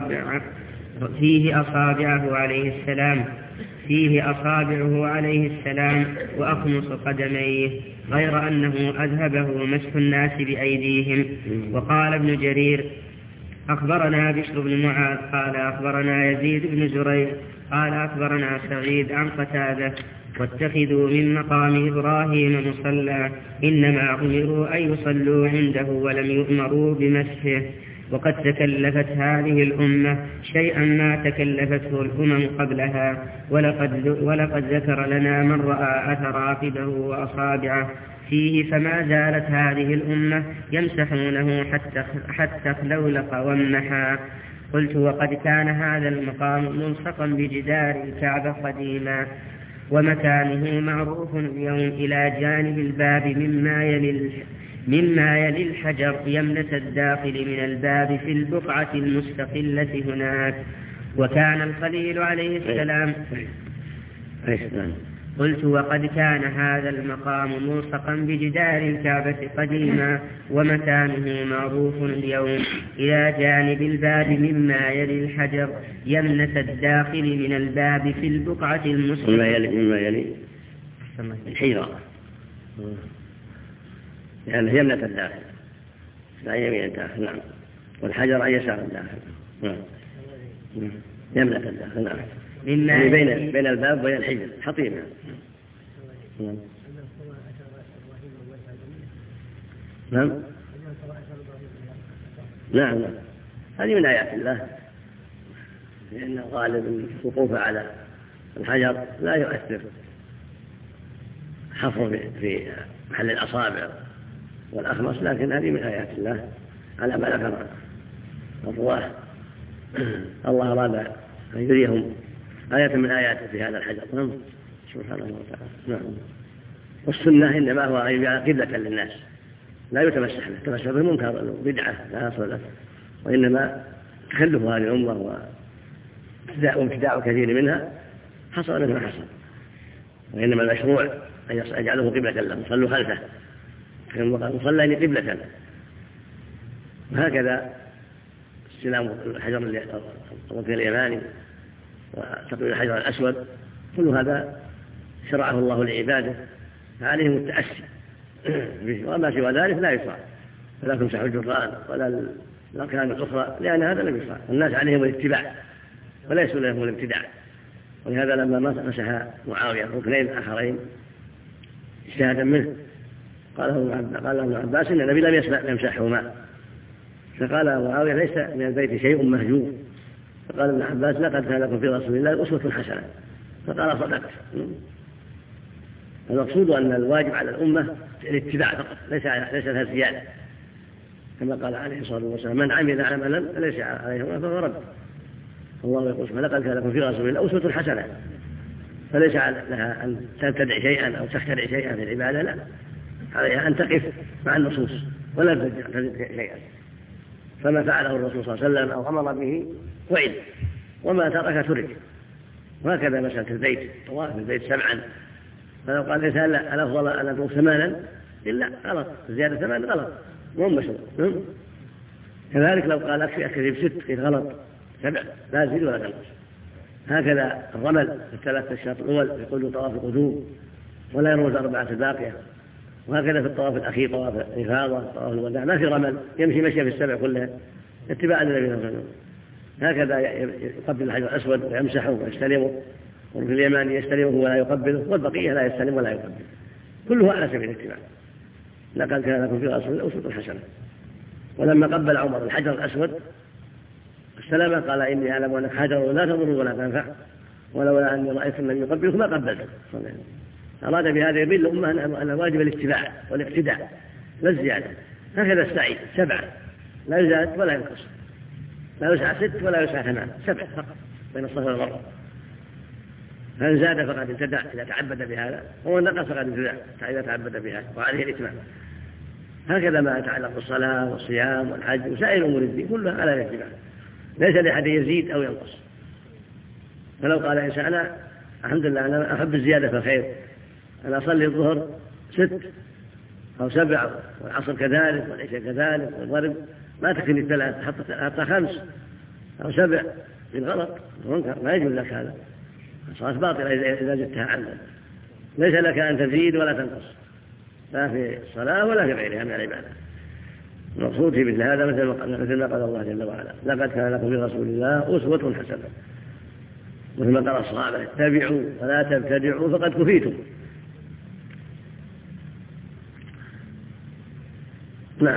أصابعه عليه السلام وأخمص قدميه، غير أنه أذهبه مسح الناس بأيديهم. وقال ابن جرير: أخبرنا بشر بن معاذ قال أخبرنا يزيد بن زريع قال أخبرنا سعيد عن قتادة: واتخذوا من مقام إبراهيم مصلى، إنما أمروا أن يصلوا عنده ولم يؤمروا بمسحه. وقد تكلفت هذه الأمة شيئا ما تكلفته الأمم قبلها، ولقد ذكر لنا من رأى أثر عقبه وأصابعه فيه، فما زالت هذه الأمة يمسحونه حتى اخلولق وامنحا. قلت: وقد كان هذا المقام ملصقا بجدار الكعبة قديما، ومكانه معروف اليوم إلى جانب الباب مما يلي الحجر يمنة الداخل من الباب في البقعة المستقلة هناك. وكان الخليل عليه السلام. قلت: وقد كان هذا المقام ملصقا بجدار الكعبة قديما، ومكانه معروف اليوم إلى جانب الباب مما يلي الحجر يمنة الداخل من الباب في البقعة المستقلة. مما يلي الحجر، يعني يمنة الداخل لا يمين الداخل. نعم. والحجر أي يسار الداخل. نعم. يمنة الداخل. نعم. يعني بين الباب وبين الحجر حطيم. نعم. نعم. نعم. هذه من آيات الله، لأن غالب الوقوف على الحجر لا يؤثر حفر في محل الأصابع والأخمص، لكن هذه من آيات الله على ما ذكر الرواه. الله أراد أن يريهم آية من آياته في هذا الحجر سبحانه وتعالى. نعم. والسنة إنما هو أن يجعل قبلة للناس، لا يتمسح به، التمسح به منكر بدعة لا أصل له، وإنما تخلف هذه الأمة وابتداع كثير منها حصل مثل ما حصل، وإنما المشروع أن يجعله قبلة له، صلوا خلفه وصلى قبلة. وهكذا استلام الحجر الركن اليماني وتقبيل الحجر الأسود، كل هذا شرعه الله لعباده، فعليهم التأسي به، وما سوى ذلك لا يشرع، فلا تمسحوا الجران ولا الأركان الأخرى، لأن هذا لم يشرع. الناس عليهم الاتباع وليسوا لهم الابتداع. ولهذا لما مسح معاوية ركنين آخرين اجتهادا منه قال ابن عباس إن النبي لم يمسحهما، فقال معاوية: ليس من البيت شيء مهجور. فقال ابن عباس: لقد كان لكم في رسول الله أسوة حسنة. فقال: صدقت. المقصود أن الواجب على الأمة الاتباع فقط، ليس لها زيادة، كما قال عليه الصلاة والسلام: من عمل عملا ليس عليه فهو رد. الله يقول: لقد كان لكم في رسول الله أسوة حسنة، فليس لها أن تبتدع شيئا أو تخترع شيئا في العبادة، لا، عليها أن تقف مع النصوص ولا تبتدع شيئا. فما فعله الرسول صلى الله عليه وسلم أو أمر به وعد، وما ترك ترك. وهكذا مسألة البيت، طواف البيت 7، فلو قال الإنسان: لا، الأفضل أن أدعو 8 إلا غلط، زيادة 8 غلط وهم مشروع. كذلك لو قال أكفي ب6 غلط 7 لا زيد ولا تنقص. هكذا الرمل الثلاث الشهر الأول يقول له طواف القدوم ولا يرمز 4 الباقية. وهكذا في الطواف الأخير طواف الإفاضة طواف الوداع ما في رمل، يمشي مشي في السبع كلها اتباعا للنبي صلى الله عليه وسلم. هكذا يقبل الحجر الأسود ويمسحه ويستلمه، وفي اليمن يستلمه ولا يقبله، والبقية لا يستلم ولا يقبل، كله على سبيل الاتباع. لقد كان لكم في رسول الله أسوة حسنة. ولما قبل عمر الحجر الأسود السلامة قال إني أعلم أنك حجر لا تضر ولا تنفع، ولولا أني رأيت النبي يقبلك ما قبلته. أراد بهذا يبين الأمة أن الواجب الاتباع والاقتداء لا الزيادة. هكذا السعي 7 لا يزاد ولا ينقص، لا يسعى 6 ولا يسعى 8، 7 فقط بين الصفا والمروة. فإن زاد فقد ابتدع إذا تعبد بهذا، ومن نقص فقد ابتدع إذا تعبد بهذا، وعليه الإتمام. هكذا ما يتعلق بالصلاة والصيام والحج وسائر أمور الدين كلها على الاتباع، ليس لأحد يزيد أو ينقص. فلو قال إنسان أنا الحمد لله أنا أحب الزيادة في الخير، أنا أصلي الظهر 6 أو 7 والعصر كذلك والعشاء كذلك والمغرب ما تكفيني 3 حتى 5 أو 7 بالغلط والمنكر، ما يجوز لك هذا، الصلاة باطلة إذا زدتها عنها. ليس لك أن تزيد ولا تنقص، لا في الصلاة ولا في غيرها من العبادة. المقصود في مثل هذا مثل ما قال الله جل وعلا لقد كان لكم في رسول الله أسوة حسنة، مثل ما قال الصحابة اتبعوا ولا تبتدعوا فقد كفيتم. نعم.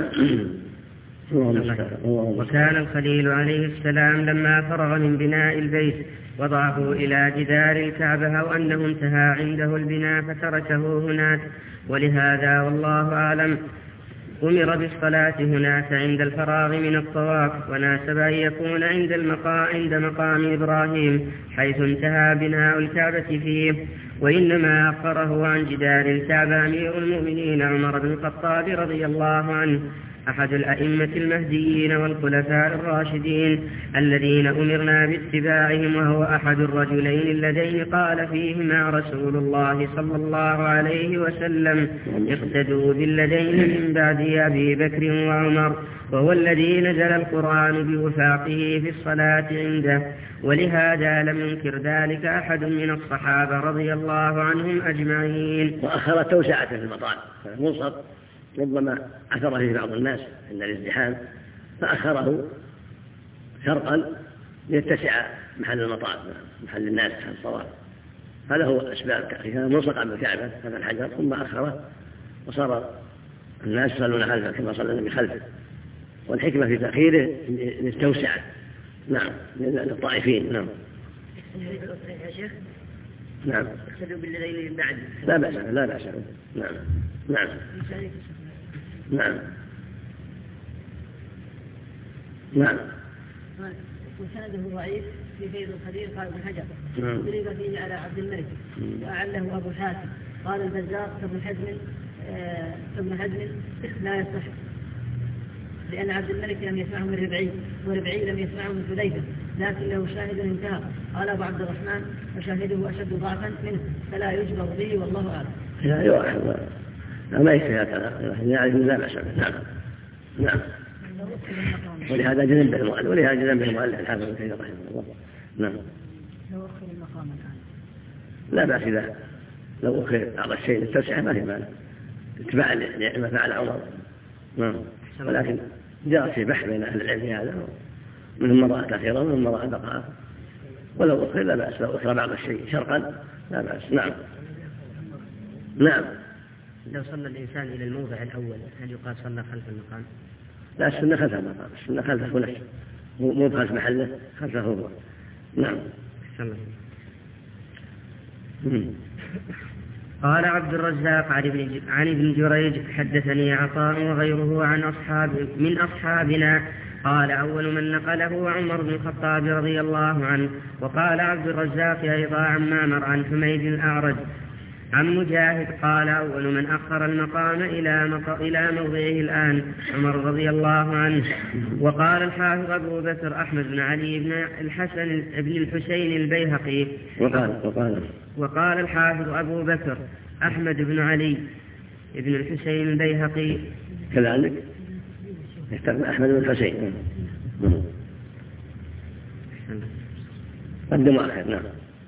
وكان الخليل عليه السلام لما فرغ من بناء البيت وضعه إلى جدار الكعبة أو أنه انتهى عنده البناء فتركه هناك، ولهذا والله أعلم أمر بالصلاة هناك عند الفراغ من الطواف، وناسب أن يكون عند مقام إبراهيم حيث انتهى بناء الكعبة فيه، وإنما أخره عن جدار الكعبة أمير المؤمنين عمر بن الخطاب رضي الله عنه أحد الأئمة المهديين والخلفاء الراشدين الذين أمرنا باتباعهم، وهو أحد الرجلين اللذين قال فيهما رسول الله صلى الله عليه وسلم اقتدوا بالذين من بعد أبي بكر وعمر، وهو الذي نزل القرآن بوفاقه في الصلاة عنده، ولهذا لم ينكر ذلك أحد من الصحابة رضي الله عنهم أجمعين. وأخر توسعة في المطار المنصب ربما أثر فيه بعض الناس عند الازدحام فأخره شرقا ليتسع محل المطار محل الناس محل الطواف. هذا هو أسباب تأخير، كان ملصقا بالكعبة هذا الحجر ثم أخره وصار الناس يصلون خلفه كما صلى النبي خلفه، والحكمة في تأخيره للتوسعة. نعم للطائفين. نعم. يا شيخ. نعم. اقتدوا بالذين من بعد. لا بأس لا بأس. نعم. نعم. نعم. نعم. وسنده ضعيف في فيض القدير قال ابن حجر ضرب فيه على عبد الملك وأعله أبو حاتم. قال البزار ابن حزم لا يصح، لأن عبد الملك لم يسمعه من ربعي وربعي لم يسمعه من حذيفة، لكن له شاهد انتهى. قال أبو عبد الرحمن وشاهده أشد ضعفا منه فلا يجبر به والله أعلم. ما يكفي هكذا يعني لا بأس. نعم. نعم. ولهذا جزم به المؤلف الحافظ ابن كثير رحمه الله. نعم. لو أخر المقام الآن لا بأس إذا لو أخر بعض الشيء للتوسعة ما في مانع اتباعا لما فعل عمر. نعم. ولكن جاء في بحث بين أهل العلم هذا منهم من رأى تأخيرا ومنهم من رأى بقاء، ولو أخر لا بأس، لو أخر بعض الشيء شرقا لا بأس. نعم. نعم. لو صلى الإنسان إلى الموضع الأول هل يقال صلى خلف المقام؟ لا، السنة خلف المقام، السنة خلفه نفسه مو بخلف محله، خلفه هو. نعم. قال عبد الرزاق عن ابن جريج حدثني عطاء وغيره من أصحابنا قال أول من نقله عمر بن الخطاب رضي الله عنه. وقال عبد الرزاق أيضا عن معمر عن حميد الأعرج عن مجاهد قال أول من أخر المقام إلى موضعه الآن عمر رضي الله عنه. وقال الحافظ أبو بكر أحمد بن علي بن الحسين البيهقي وقال الحافظ أبو بكر أحمد بن علي بن الحسين البيهقي كذلك يستخدم أحمد بن الحسين. قدموا آخر. نعم.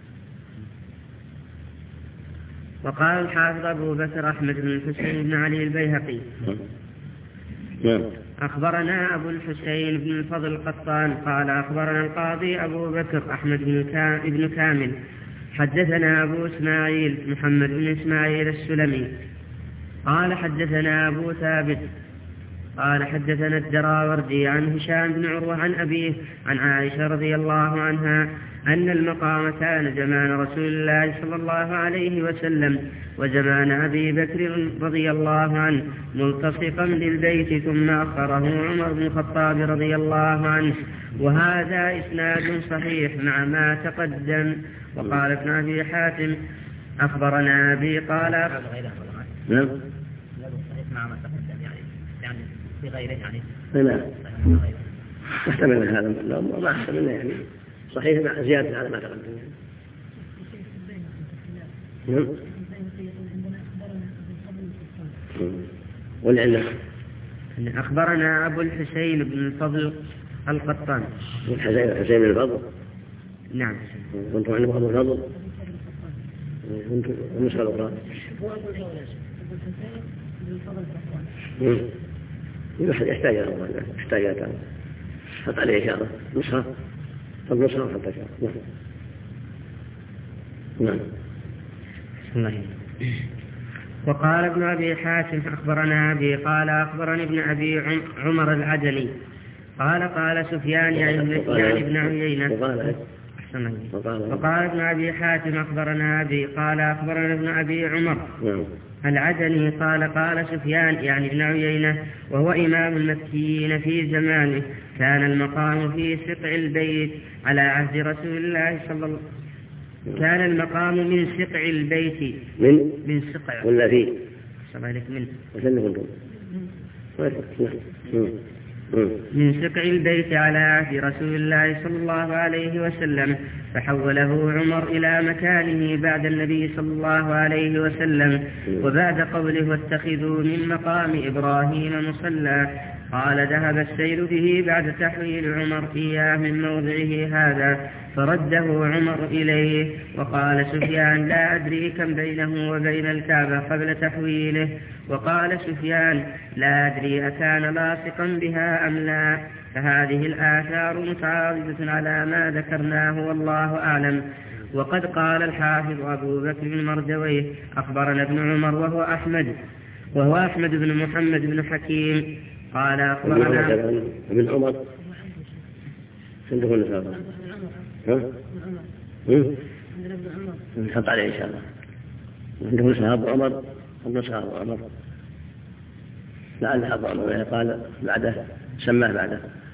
وقال الحافظ أبو بكر أحمد بن الحسين بن علي البيهقي نعم. أخبرنا أبو الحسين بن الفضل القطان قال أخبرنا القاضي أبو بكر أحمد بن كامل حدثنا أبو إسماعيل محمد بن إسماعيل السلمي قال حدثنا أبو ثابت قال حدثنا الدراوردي عن هشام بن عروة عن أبيه عن عائشة رضي الله عنها أن المقام كان زمان رسول الله صلى الله عليه وسلم وزمان أبي بكر رضي الله عنه ملتصقا بالبيت ثم أخره عمر بن الخطاب رضي الله عنه. وهذا إسناد صحيح مع ما تقدم. وقال ابن أبي حاتم أخبرنا أبي قال نعم مع ما تقدم يعني بغيره يعني نعم احتمل هذا ما احتملنا يعني صحيح مع زيادة على ما تقدم يعني. ولعلم أخبرنا أبو الحسين بن الفضل القطان. الحسين بن الفضل. نعم. كنتم عند أبو الفضل. كنتم النسخة الأخرى. يحتاج إلى حط عليه إشارة نسخة فالنسخة وحط إشارة. نعم. نعم. وقال ابن أبي حاتم أخبرنا أبي قال أخبرني ابن أبي عمر العدني قال سفيان يعني ابن عيينة. وقال ابن أبي حاتم أخبرنا أبي قال أخبرنا ابن أبي عمر العدني قال سفيان يعني ابن عيينة وهو إمام المكيين في زمانه كان المقام في سقع البيت على عهد رسول الله صلى الله عليه وسلم. كان المقام من سقع البيت من سقع ولا فيه من سقع البيت على عهد رسول الله صلى الله عليه وسلم فحوله عمر إلى مكانه بعد النبي صلى الله عليه وسلم وبعد قوله واتخذوا من مقام إبراهيم مصلى. قال ذهب السيل به بعد تحويل عمر إياه من موضعه هذا فرده عمر إليه. وقال سفيان لا أدري كم بينه وبين الكعبة قبل تحويله. وقال سفيان لا أدري أكان لاصقا بها أم لا. فهذه الآثار متعارضة على ما ذكرناه والله أعلم. وقد قال الحافظ أبو بكر بن مردويه أخبرنا ابن عمر وهو أحمد بن محمد بن حكيم قال أخبرنا ابن عمر عندكم نسابة نحط عليه إن شاء الله عندكم نسابة عمر النسابة عمر لعل أبو عمر قال بعده سماه بعده.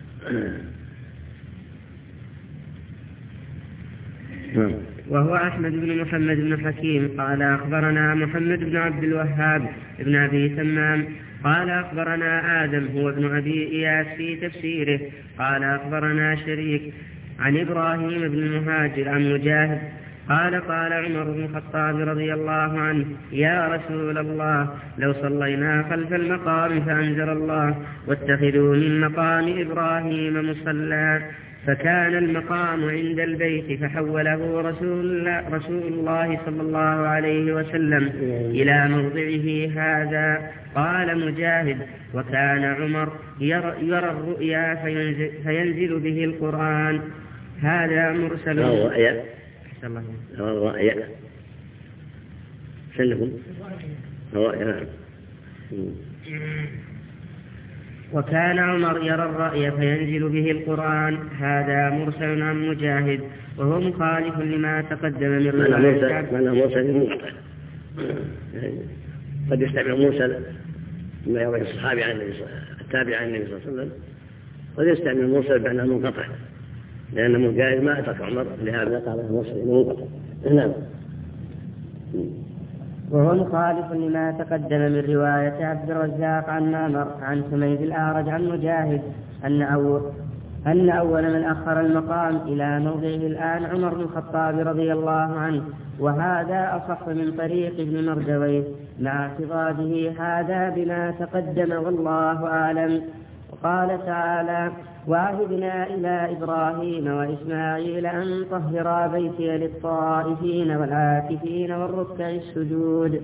وهو أحمد بن محمد بن حكيم قال أخبرنا محمد بن عبد الوهاب بن أبي تمام قال أخبرنا آدم هو ابن أبي إياس في تفسيره قال أخبرنا شريك عن إبراهيم بن المهاجر عن مجاهد قال عمر بن الخطاب رضي الله عنه يا رسول الله لو صلينا خلف المقام فأنزل الله واتخذوا من مقام إبراهيم مصلى. فكان المقام عند البيت فحوله رسول الله صلى الله عليه وسلم إلى موضعه هذا. قال مجاهد وكان عمر يرى الرؤيا فينزل به القرآن. هذا مرسل. الرؤيا سلكم الرؤيا. وكان عمر يرى الرأي فينزل به القرآن. هذا مرسل عن مجاهد وهو مخالف لما تقدم من مرسل قد يستعمل مرسل ما يروي الصحابي عن التابع عن النبي صلى الله عليه وسلم قد يستعمل مرسل بأنه منقطع لأن مجاهد ما أترك عمر لهذا قال مرسل منقطع. نعم. وهو مخالف لما تقدم من رواية عبد الرزاق عن معمر عن حميد الأعرج عن مجاهد أن أول من أخر المقام إلى موضعه الآن عمر بن الخطاب رضي الله عنه. وهذا أصح من طريق ابن مردويه مع اعتراضه هذا بما تقدم والله أعلم. قال تعالى: وعهدنا إلى إبراهيم وإسماعيل أن طهرا بيتي للطائفين والعاكفين والركع السجود.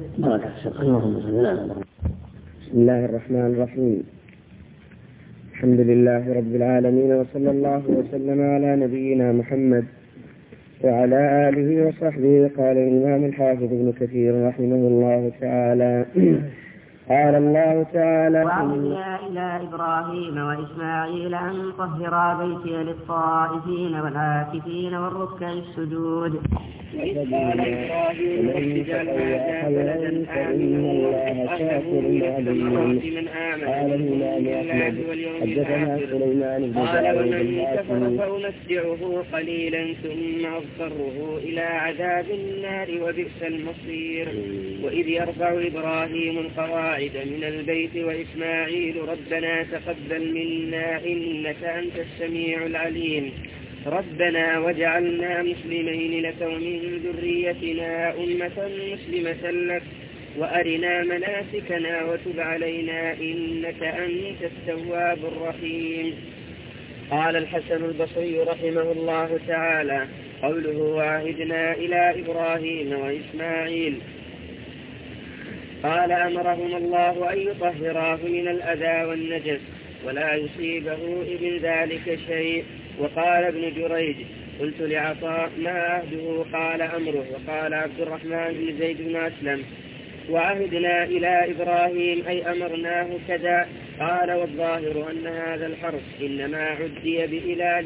بسم الله الرحمن الرحيم. الحمد لله رب العالمين، وصلى الله وسلم على نبينا محمد وعلى آله وصحبه. قال الإمام الحافظ ابن كثير رحمه الله تعالى: قال الله تعالى: وعهدنا إلى إبراهيم وإسماعيل أن طهرا بيتي للطائفين والعاكفين والركع السجود. وإذ قال إبراهيم: رب اجعل هذا بلدا آمنا وأهله من آمن بالله واليوم الآخر. قال: ومن كفر فأمتعه قليلا ثم أضطره إلى عذاب النار وبئس المصير. وإذ يرفع إبراهيم القواعد من البيت وإسماعيل ربنا تقبل منا إنك أنت السميع العليم ربنا واجعلنا مسلمين لك ومن ذريتنا أمة مسلمة لك وأرنا مناسكنا وتب علينا إنك أنت التواب الرحيم. قال الحسن البصري رحمه الله تعالى: قوله وعهدنا إلى إبراهيم وإسماعيل، قال أمرهم الله أن يطهراه من الأذى والنجس ولا يصيبه من ذلك شيء. وقال ابن جريج: قلت لعطاء: ما عهده؟ قال أمره. وقال عبد الرحمن بن زيد بن أسلم: وعهدنا إلى إبراهيم أي أمرناه كذا. قال: والظاهر أن هذا الحرف إنما عدي بإلى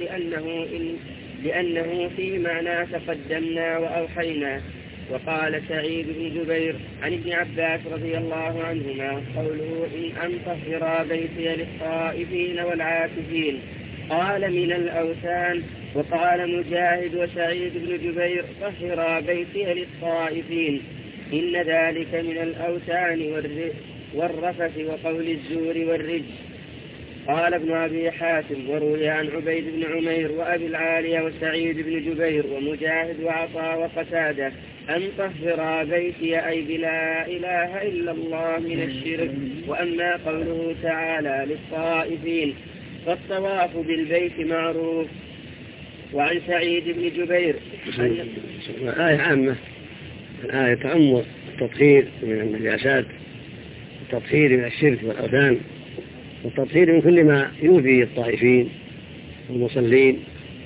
لأنه في معنى تقدمنا وأوحينا. وقال سعيد بن جبير عن ابن عباس رضي الله عنهما قوله: أن طهرا بيتي للطائفين والعاكفين، قال: من الأوثان. وقال مجاهد وسعيد بن جبير: طهرا بيتي للطائفين، إن ذلك من الأوثان والرفث وقول الزور والرجس. قال ابن أبي حاتم: وروي عن عبيد بن عمير وأبي العالية وسعيد بن جبير ومجاهد وعطاء وقتادة أن طهرا بيتي أي بلا إله إلا الله من الشرك. وأما قوله تعالى للطائفين فالطواف بالبيت معروف. وعن سعيد بن جبير آية عامة، الآية تعم التطهير من النجاسات، التطهير من الشرك والأوثان، والتطهير من كل ما يؤذي الطائفين والمصلين.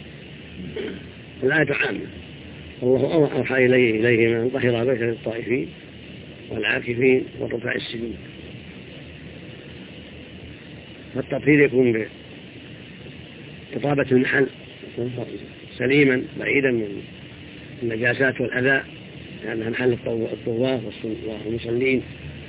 الآية عامة، الله أوحى إليهم أن طهر بيت للطائفين والعاكفين والركع السجود. فالتطهير يكون بإطابة المحل سليما بعيدا من النجاسات والأذى، لأنها محل الطواف والمصلين.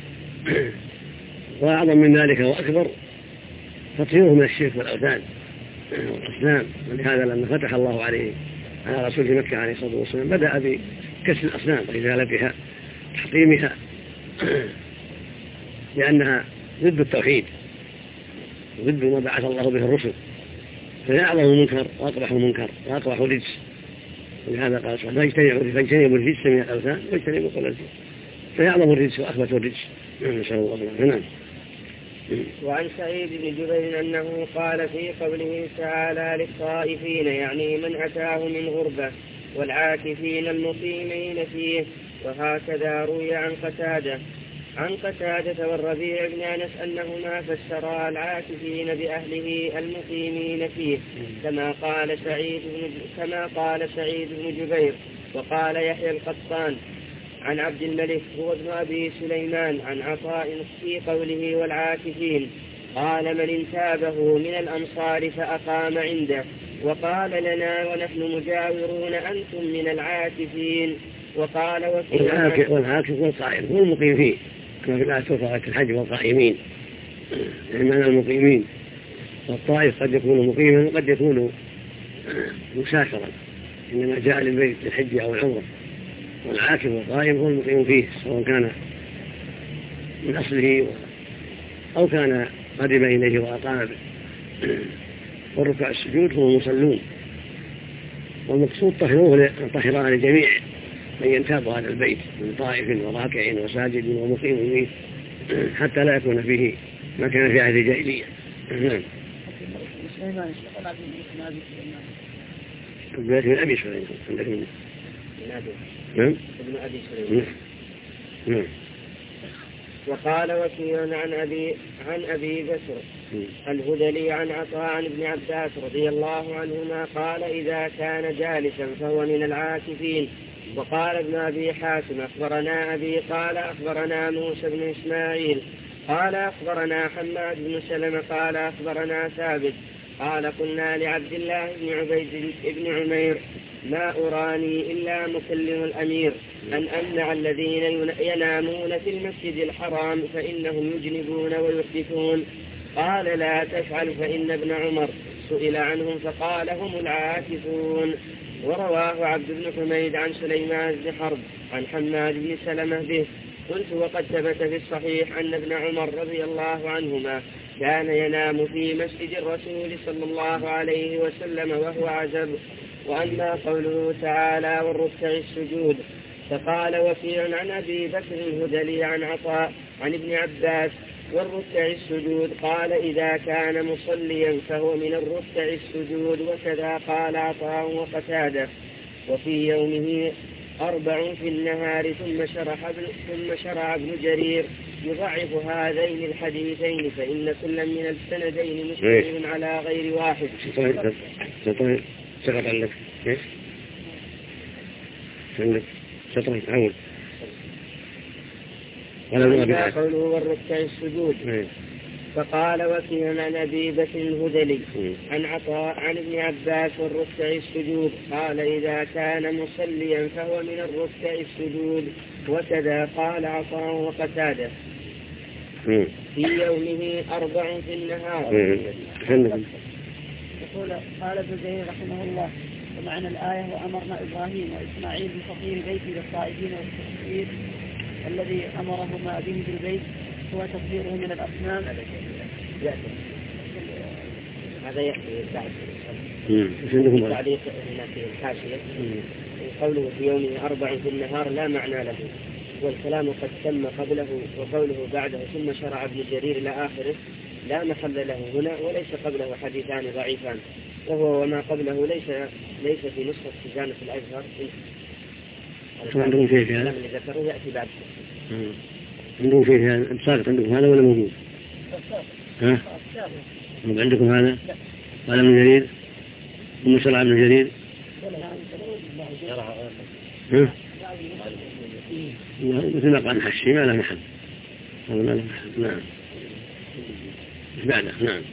وأعظم من ذلك وأكبر تطهيره من الشرك والأوثان والأصنام. ولهذا لما فتح الله عليه على رسول مكة عليه الصلاة والسلام بدأ بكسر الأصنام وإزالتها تحطيمها، لأنها ضد التوحيد ضد ما بعث الله به الرسل، فهي أعظم منكر وأقبح منكر وأقبح رجس. ولهذا قال فاجتنبوا الرجس من الأوثان واجتنبوا كل الرجس، فهي أعظم الرجس وأخبث الرجس. نسأل الله العافية. وعن سعيد بن جبير أنه قال في قوله تعالى للطائفين يعني من أتاه من غربة والعاكفين المقيمين فيه. وهكذا روي عن قتادة والربيع بن أنس أنهما فسرا العاكفين بأهله المقيمين فيه كما قال سعيد بن جبير. وقال يحيى القطان عن عبد الملك هو ابن أبي سليمان عن عطاء في قوله والعاكفين قال من انتابه من الأمصار فأقام عنده. وقال لنا ونحن مجاورون أنتم من العاكفين. وقال والعاكف والقائم هو المقيم فيه كما في الآية في الحج والقائمين، يعني معنى المقيمين. والطائف قد يكون مقيما وقد يكون مسافرا إنما جاء للبيت للحج أو العمرة. والعاكف والقائم هو المقيم فيه سواء كان من أصله أو كان قدم إليه وأقام به. والركع السجود هو المصلون، والمقصود طهران لجميع من ينتاب هذا البيت من طائف وراكع وساجد ومقيم فيه حتى لا يكون فيه ما كان في عهد الجاهلية. سليمان يقول عبد بن أبي سليمان. البيت من أبي سليمان عندك منه. نعم. ابن أبي سليمان. نعم. وقال وكيع عن أبي بكر الهذلي عن عطاء عن ابن عباس رضي الله عنهما قال إذا كان جالسا فهو من العاكفين. وقال ابن أبي حاتم أخبرنا أبي قال أخبرنا موسى بن إسماعيل قال أخبرنا حماد بن سلمة قال أخبرنا ثابت قال قلنا لعبد الله بن عبيد بن عمير ما أراني إلا مكلم الأمير أن أمنع الذين ينامون في المسجد الحرام فإنهم يجنبون ويحدثون. قال لا تفعل فإن ابن عمر سئل عنهم فقال هم العاكفون. ورواه عبد بن حميد عن سليمان بن حرب عن حماد بن سلمة به. قلت وقد ثبت في الصحيح أن ابن عمر رضي الله عنهما كان ينام في مسجد الرسول صلى الله عليه وسلم وهو عزب. وأما قوله تعالى والركع السجود فقال وكيع عن أبي بكر الهذلي عن عطاء عن ابن عباس والركع السجود قال إذا كان مصليا فهو من الركع السجود. وكذا قال عطاء وقتادة. وفي يومه 4 في النهار ثم شرع ابن جرير يضعف هذين الحديثين فإن كل من السندين مشتمل على غير واحد. سقط عندك ايش؟ عندك سطر عود. قوله والركع السجود فقال وكيع عن أبي بكر الهذلي عن عطاء عن ابن عباس والركع السجود قال إذا كان مصليا فهو من الركع السجود. وكذا قال عطاء وقتادة. في يومه 4 في النهار. يقول قال ابن جرير رحمه الله ومعنى الآية وأمرنا إبراهيم وإسماعيل بتطهير بيتي للطائفين والتطهير الذي أمرهما به بالبيت هو تطهيره من الأصنام. هذا يحكي بعد تعليق في الحاشية. قوله في يومه 4 في النهار لا معنى له والكلام قد تم قبله. وقوله بعده ثم شرع ابن جرير إلى آخره لا محل له هنا وليس قبله حديثان ضعيفان وهو وما قبله ليس في نسخة خزانة الأزهر. عندهم شيء في هذا؟ اللي ذكره يأتي بعد. عندهم شيء في هذا؟ ساقط عندكم هذا ولا موجود؟ ها؟ عندكم هذا؟ قال ابن جرير ثم شرع ابن جرير. مثل ما قال حشي ما له محل. نعم. بعده. نعم.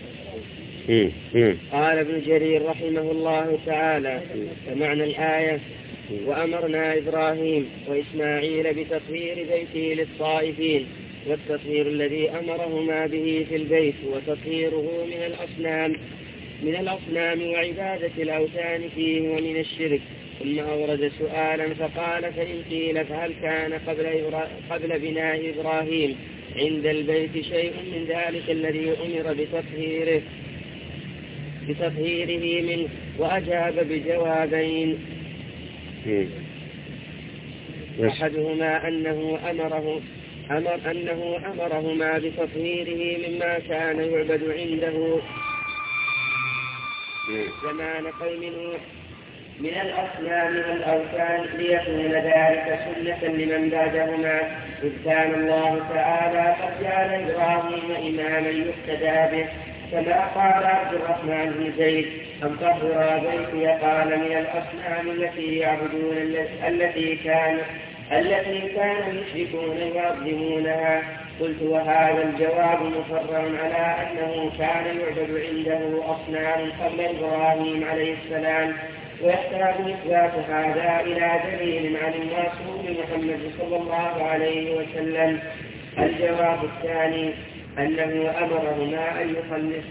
قال ابن جرير رحمه الله تعالى فمعنى الآية وأمرنا إبراهيم وإسماعيل بتطهير بيته للطائفين والتطهير الذي أمرهما به في البيت وتطهيره من الأصنام وعبادة الأوثان فيه ومن الشرك. ثم أورد سؤالا فقال فإن قيل فهل كان قبل بناء إبراهيم عند البيت شيء من ذلك الذي أمر بتطهيره منه؟ وأجاب بجوابين. أحدهما أنه أمرهما بتطهيره مما كان يعبد عنده زمان قوم نوح من الأصنام والأوثان ليكون ذلك سنة لمن بعدهما إذ كان الله تعالى قد جعل إبراهيم إماما يقتدى به كما قال عبد الرحمن بن زيد أن طهر بيتي قال من الأصنام التي يعبدون التي كان المشركون يعظمونها. قلت وهذا الجواب مفرع على أنه كان يعبد عنده أصنام قبل إبراهيم عليه السلام ويحتاج إثبات هذا إلى دليل عن الرسول محمد صلى الله عليه وسلم. الجواب الثاني أنه أمرهما أن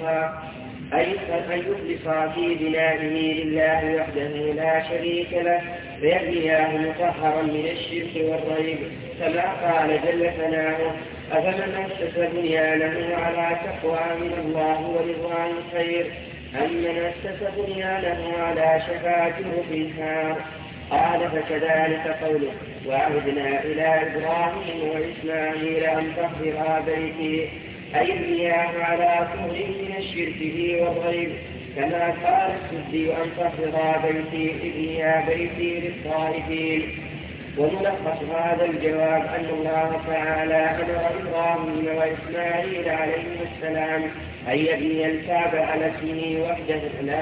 يخلصا في بنائه لله وحده لا شريك له فيبنياه مطهرا من الشرك والريب كما قال جل ثناؤه أفمن أسس بنيانه على تقوى من الله ورضوان خير أمن أسس بنيانه على شفا جرف النار. قال فكذلك قوله وعهدنا إلى إبراهيم وإسماعيل أن طهرا بيتي أي بنياه على طهر من الشرك والريب كما قال السدي أن طهر بيتي ابنيا بيتي للطائفين. وملخص هذا الجواب أن الله تعالى أمر إبراهيم وإسماعيل عليهما السلام أن يبني الكعبة على اسمه وحده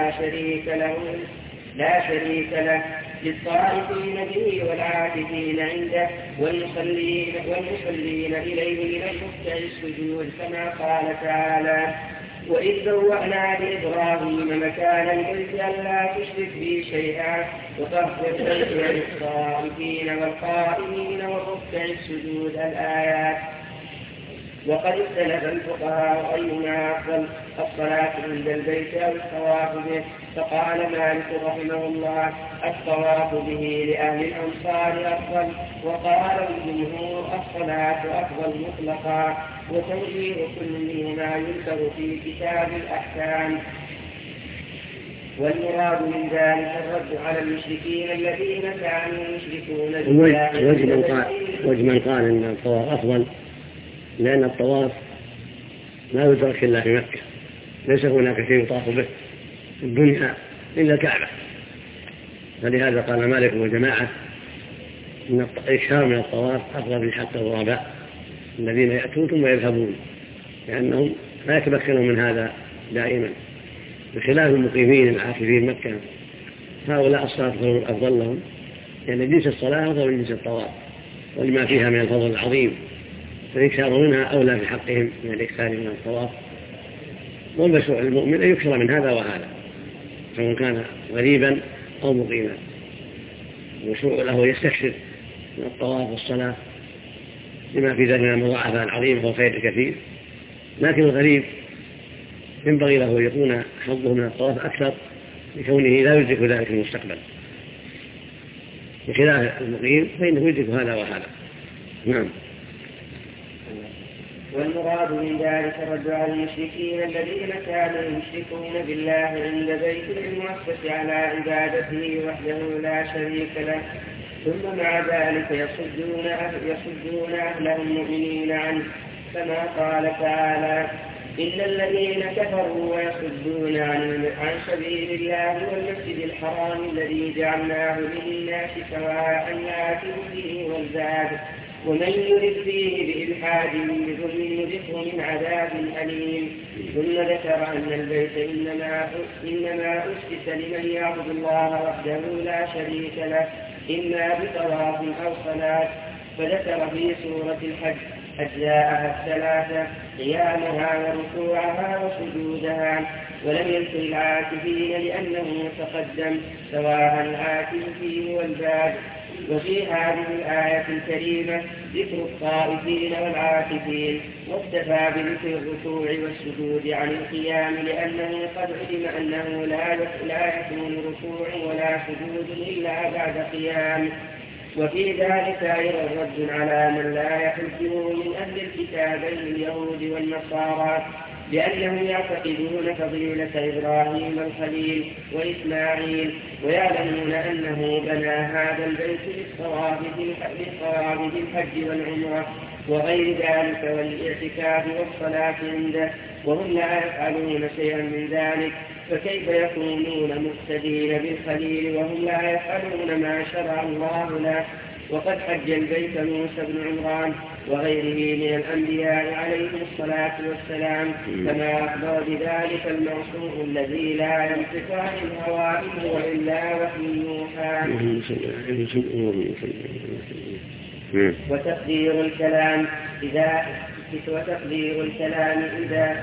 لا شريك له للطائفين به والعاكفين عنده والمصلين إليه من الركع السجود، كما قال تعالى: وإذ بوأنا لإبراهيم مكان البيت ألا تشرك بي شيئا وطهر بيتي للطائفين والقائمين والركع السجود. الآيات. وقد اختلف الفقهاء أيهما أفضل، الصلاة عند البيت أو الطواف به، فقال مالك رحمه الله: الطواف به لأهل الأمصار أفضل، وقال الجمهور: الصلاة أفضل مطلقا، وتوجيه كل منهما يذكر في كتاب الأحكام. والمراد من ذلك الرد على المشركين الذين كانوا يشركون بالله. وجمن قال إن الطواف أفضل لأن الطواف لا يدرك إلا في مكة، ليس هناك شيء يطاف به في الدنيا إلا الكعبة، فلهذا قال مالك وجماعة إن الإكثار من الطواف أفضل حتى الغرباء الذين يأتون ثم يذهبون، لأنهم لا يتمكنون من هذا دائما، بخلاف المقيمين العاكفين مكة. هؤلاء الصلاة أفضل لهم، يعني جنس الصلاة أفضل من جنس الطواف ولما فيها من الفضل العظيم، فالإكثار منها أولى في حقهم من الإكثار من الطواف. والمشروع المؤمن أن يكثر من هذا وهذا سواء كان غريبا أو مقيما. المشروع له يستكثر من الطواف والصلاة لما في ذلك من المضاعفة العظيمة والخير الكثير، لكن الغريب ينبغي له أن يكون حظه من الطواف أكثر لكونه لا يدرك ذلك في المستقبل، بخلاف المقيم فإنه يدرك هذا وهذا. نعم. والمراد من ذلك الرد على المشركين الذين كانوا يشركون بالله عند بيت المؤسس على عبادته وحده لا شريك له، ثم مع ذلك يصدون أهله المؤمنين عنه، كما قال تعالى: إن الذين كفروا ويصدون عن سبيل الله والمسجد الحرام الذي جعلناه للناس سواء الآكل فيه والزاد ومن يرد فيه بإلحاد بظلم نذقه من عذاب أليم. ثم ذكر أن البيت إنما أسس لمن يعبد الله وحده لا شريك له إما بطواف أو صلاة، فذكر في سورة الحج أجزاءها الثلاثة: قيامها وركوعها وسجودها، ولم يذكر العاكفين لأنه تقدم سواء العاكف فيه والباد. وفي هذه الآية الكريمة ذكر الطائفين والعاكفين، واكتفى بذكر الركوع والسجود عن القيام لأنه قد علم أنه لا يكون ركوع ولا سجود إلا بعد قيام. وفي ذلك أيضا رد على من لا يحجه من أهل الكتابين اليهود والنصارى، لأنهم يعتقدون فضيلة إبراهيم الخليل وإسماعيل، ويعلمون أنه بنى هذا البيت للطواف بالحج والعمرة وغير ذلك والاعتكاف والصلاة عنده، وهم لا يفعلون شيئا من ذلك، فكيف يكونون مقتدين بالخليل وهم لا يفعلون ما شرع الله له؟ وقد حج البيت موسى بن عمران وغيره من الأنبياء عليهم الصلاة والسلام، كما أخبر بذلك المعصوم الذي لا ينطق عن الهوى إن هو إلا وحي يوحى. وتقدير الكلام إذا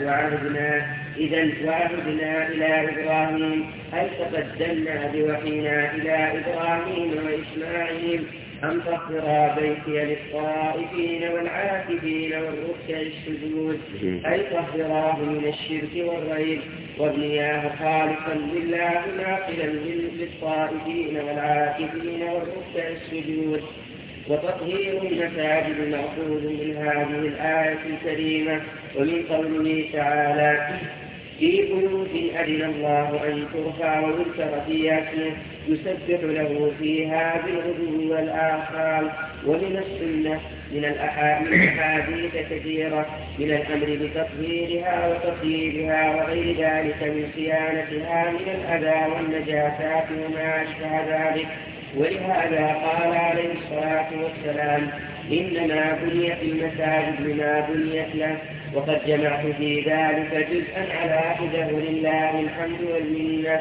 وعهدنا إلى إبراهيم أي تقدمنا بوحينا إلى إبراهيم وإسماعيل أن طهرا بيتي للطائفين والعاكفين والركع السجود، أي طهراه من الشرك والريب وابنياه خالصا لله ناقلا للطائفين والعاكفين والركع السجود. وتطهير المساجد مأخوذ من هذه الآية الكريمة ومن قوله تعالى: في بيوت أذن الله أن ترفع ويذكر فيها اسمه يسبح له فيها بالغدو والآصال. ومن السنة من الأحاديث كثيرة من الأمر بتطهيرها وتطيبها وغير ذلك من صيانتها من الأذى والنجاسات وما أشبه ذلك. ولهذا قال عليه الصلاة والسلام إنما بنيت المساجد لما بنيت له. وقد جمعت في ذلك جزءا على حده لله الحمد والمنة.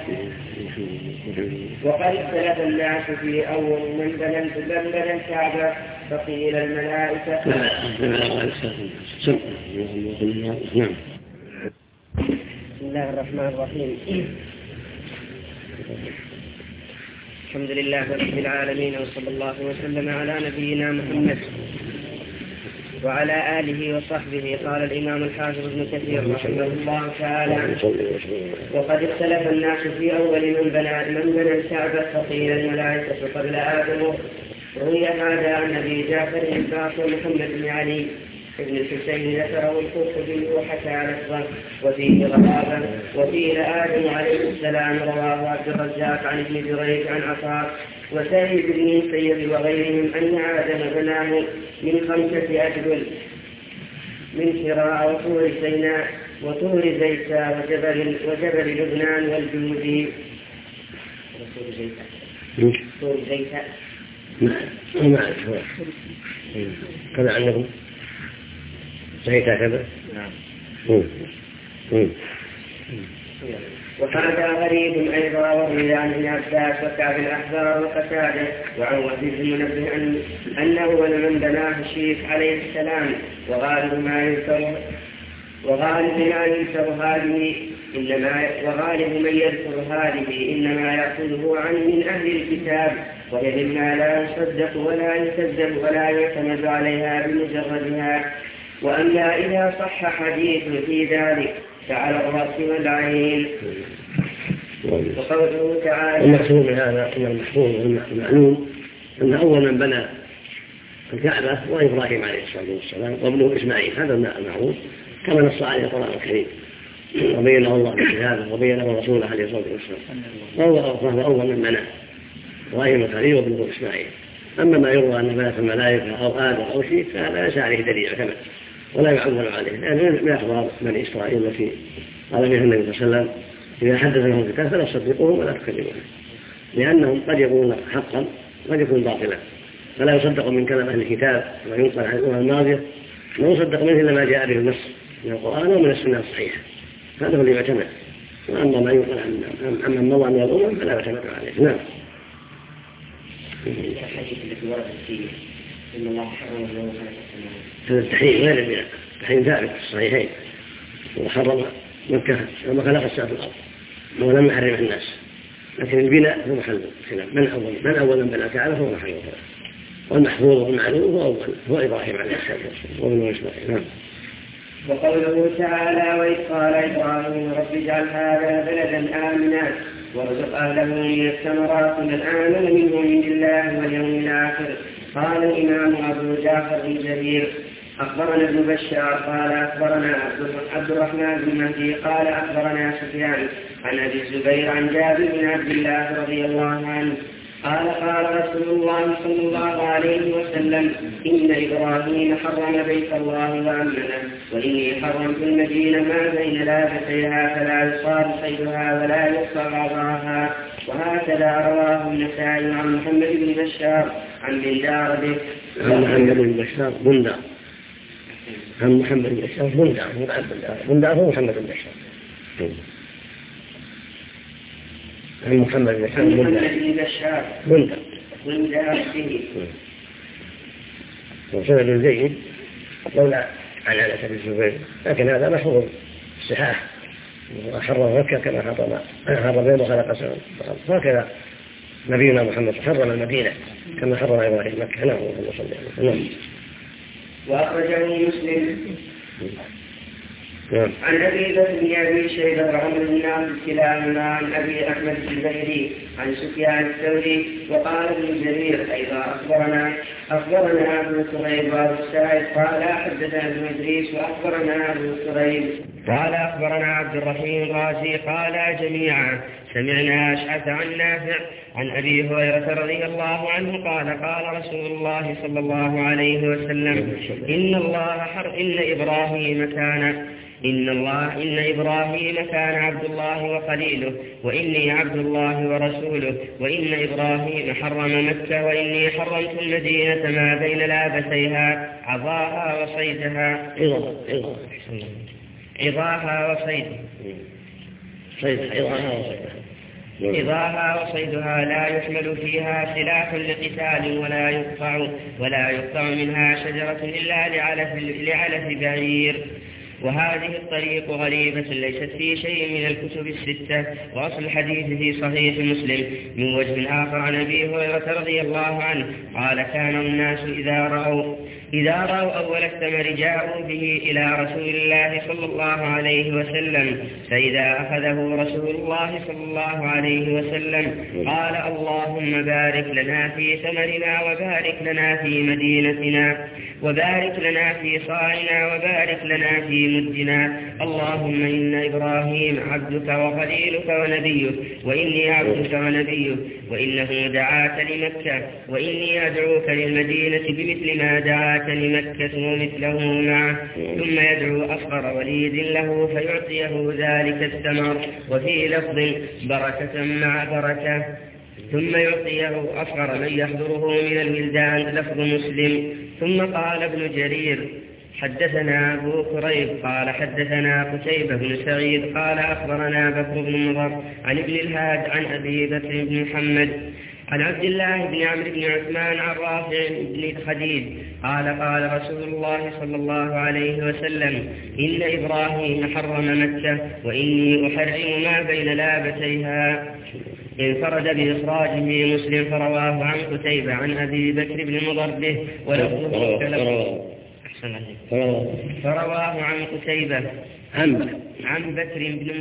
وقد اختلف الناس في أول من بنى الكعبة فقيل الملائكة. بسم الله الرحمن الرحيم. الحمد لله رب العالمين وصلى الله وسلم على نبينا محمد وعلى آله وصحبه. قال الإمام الحافظ ابن كثير رحمه الله تعالى وقد اختلف الناس في أول من بنى الكعبة فقيل الملائكة قبل آدم. روي هذا عن أبي جعفر الباقر محمد بن علي ابن الحسين ذكره القرطبي وحكى لفظه وفيه غرابة. وقيل آدم عليه السلام. رواه عبد الرزاق عن ابن جريج عن عطاء وسعيد بن المسيب وغيرهم أن آدم بناه من 5 أجبل من حراء وطور سيناء وطور زيتا وجبل لبنان والجودي. طور زيتا ما أعرف كذا عنكم زيتا كذا. نعم. وهذا غريب أيضا. وروي عن ابن عباس وكعب الأحبار وقتادة وعن وهب بن منبه أنه من بناه الشيخ عليه السلام. وغالب ما يذكر هذه إنما يأخذه عن من أهل الكتاب وهي مما لا يصدق ولا يكذب ولا يعتمد عليها بمجردها. وأما إذا صح حديث في ذلك فعلى الرأس والعين. وقوله تعالى المقصود من هذا أن المحفوظ والمعلوم أن أول من بنى الكعبة هو إبراهيم عليه الصلاة والسلام وابنه إسماعيل. هذا المعروف كما نص عليه القرآن الكريم وبينه الله بكتابه وبينه رسوله عليه الصلاة والسلام. فهو أول من بنى إبراهيم الخليل وابنه إسماعيل. أما ما يروى أن بنت الملائكة أو آدم أو شيء فهذا ليس عليه دليل يعتمد ولا يعول عليه لأنه من أخبار بني إسرائيل التي قال فيها النبي صلى الله عليه وسلم إذا حدث لهم الكتاب فلا تصدقوهم ولا تكذبوهم لأنهم قد يقولون حقا وقد يكون باطلا. فلا يصدق من كلام أهل الكتاب وينقل عن الأمم الماضية لا يصدق منه إلا ما جاء به النص من القرآن ومن السنة الصحيحة. هذا هو اللي يعتمد. وأما ما ينقل عن مضى من الأمم فلا يعتمد عليه. نعم. الحديث التي وردت فيه إن الله حرم اليوم هذا التحريم غير البناء. التحريم ثابت في الصحيحين. وحرم مكة لما خلق السماء في الأرض ولم يحرمها الناس. لكن البناء هو محل الخلاف. من أول من بنى الكعبة هو محل الخلاف. والمحفوظ والمعلوم هو إبراهيم عليه السلام وابنه إسماعيل. نعم. وقوله تعالى وإذ قال إبراهيم رب اجعل هذا بلدا آمنا وارزق أهله من الثمرات من آمن منهم بالله واليوم الآخر. قال الإمام أبو جعفر بن جرير أخبرنا ابن بشار قال أخبرنا عبد الرحمن بن مهدي قال أخبرنا سفيان عن أبي الزبير عن جابر بن عبد الله رضي الله عنه قال قال رسول الله صلى الله عليه وسلم إن إبراهيم حرم بيت الله وأمنه وإني حرمت المدينة ما بين لابتيها فلا يصاد صيدها ولا يقطع بعضها. وهكذا رواه النسائي عن محمد بن بشار عن بندار به. عن محمد بن بشار بندار. عن محمد بن بشار بندار. بندار هو محمد بن بشار. عن محمد بن بشار بندار. وسند زيد لولا عن على سبيل الزبير لكن هذا محفوظ الصحاح. وحرم مكة كما حرم يوم خلق السماء هكذا نبينا محمد حرم المدينة كما حرم إبراهيم مكة. نعم. وأخرجه مسلم عن أبي بكر بن أبي شيبة وعمرو بن عبد السلام عن أبي أحمد الزبيري عن سفيان الثوري. وقال ابن جرير أيضا أخبرنا أبو كريب وأبو السائب قال حدثنا ابن إدريس وأخبرنا أبو كريب قال أخبرنا عبد الرحيم الرازي قال جميعا سمعنا أشعث عن نافع عن أبي هريرة رضي الله عنه قال قال رسول الله صلى الله عليه وسلم إن إبراهيم كان عبد الله وخليله وإني عبد الله ورسوله وإن إبراهيم حرم مكة وإني حرمت المدينة ما بين لابتيها عظاها وصيدها عظاها وصيدها لا يحمل فيها سلاح لقتال ولا يقطع منها شجرة إلا لعلف بعير. وهذه الطريق غريبة ليست في شيء من الكتب الستة. وأصل الحديث في صحيح مسلم من وجه آخر عن أبي هريرة رضي الله عنه قال كان الناس إذا رأوا أول الثمر جاءوا به إلى رسول الله صلى الله عليه وسلم فإذا أخذه رسول الله صلى الله عليه وسلم قال اللهم بارك لنا في ثمرنا وبارك لنا في مدينتنا وبارك لنا في صاعنا وبارك لنا في مدنا. اللهم إن إبراهيم عبدك وخليلك ونبيك وإني عبدك ونبيك وإنه دعاك لمكة وإني أدعوك للمدينة بمثل ما دعاك لمكة ومثله معه. ثم يدعو أصغر وليد له فيعطيه ذلك الثمر. وفي لفظ بركة مع بركة. ثم يعطيه أصغر من يحضره من الولدان لفظ مسلم. ثم قال ابن جرير حدثنا أبو كريب قال حدثنا قتيبة بن سعيد قال أخبرنا بكر بن مضر عن ابن الهاد عن أبي بكر بن محمد عن عبد الله بن عمرو بن عثمان عن رافع بن خديج قال قال رسول الله صلى الله عليه وسلم إن إبراهيم حرم مكة وإني أحرم ما بين لابتيها. انفرد بإخراجه مسلم فرواه عن قتيبة عن أبي بكر بن مضر به فرواه عن قتيبة عن بكر بن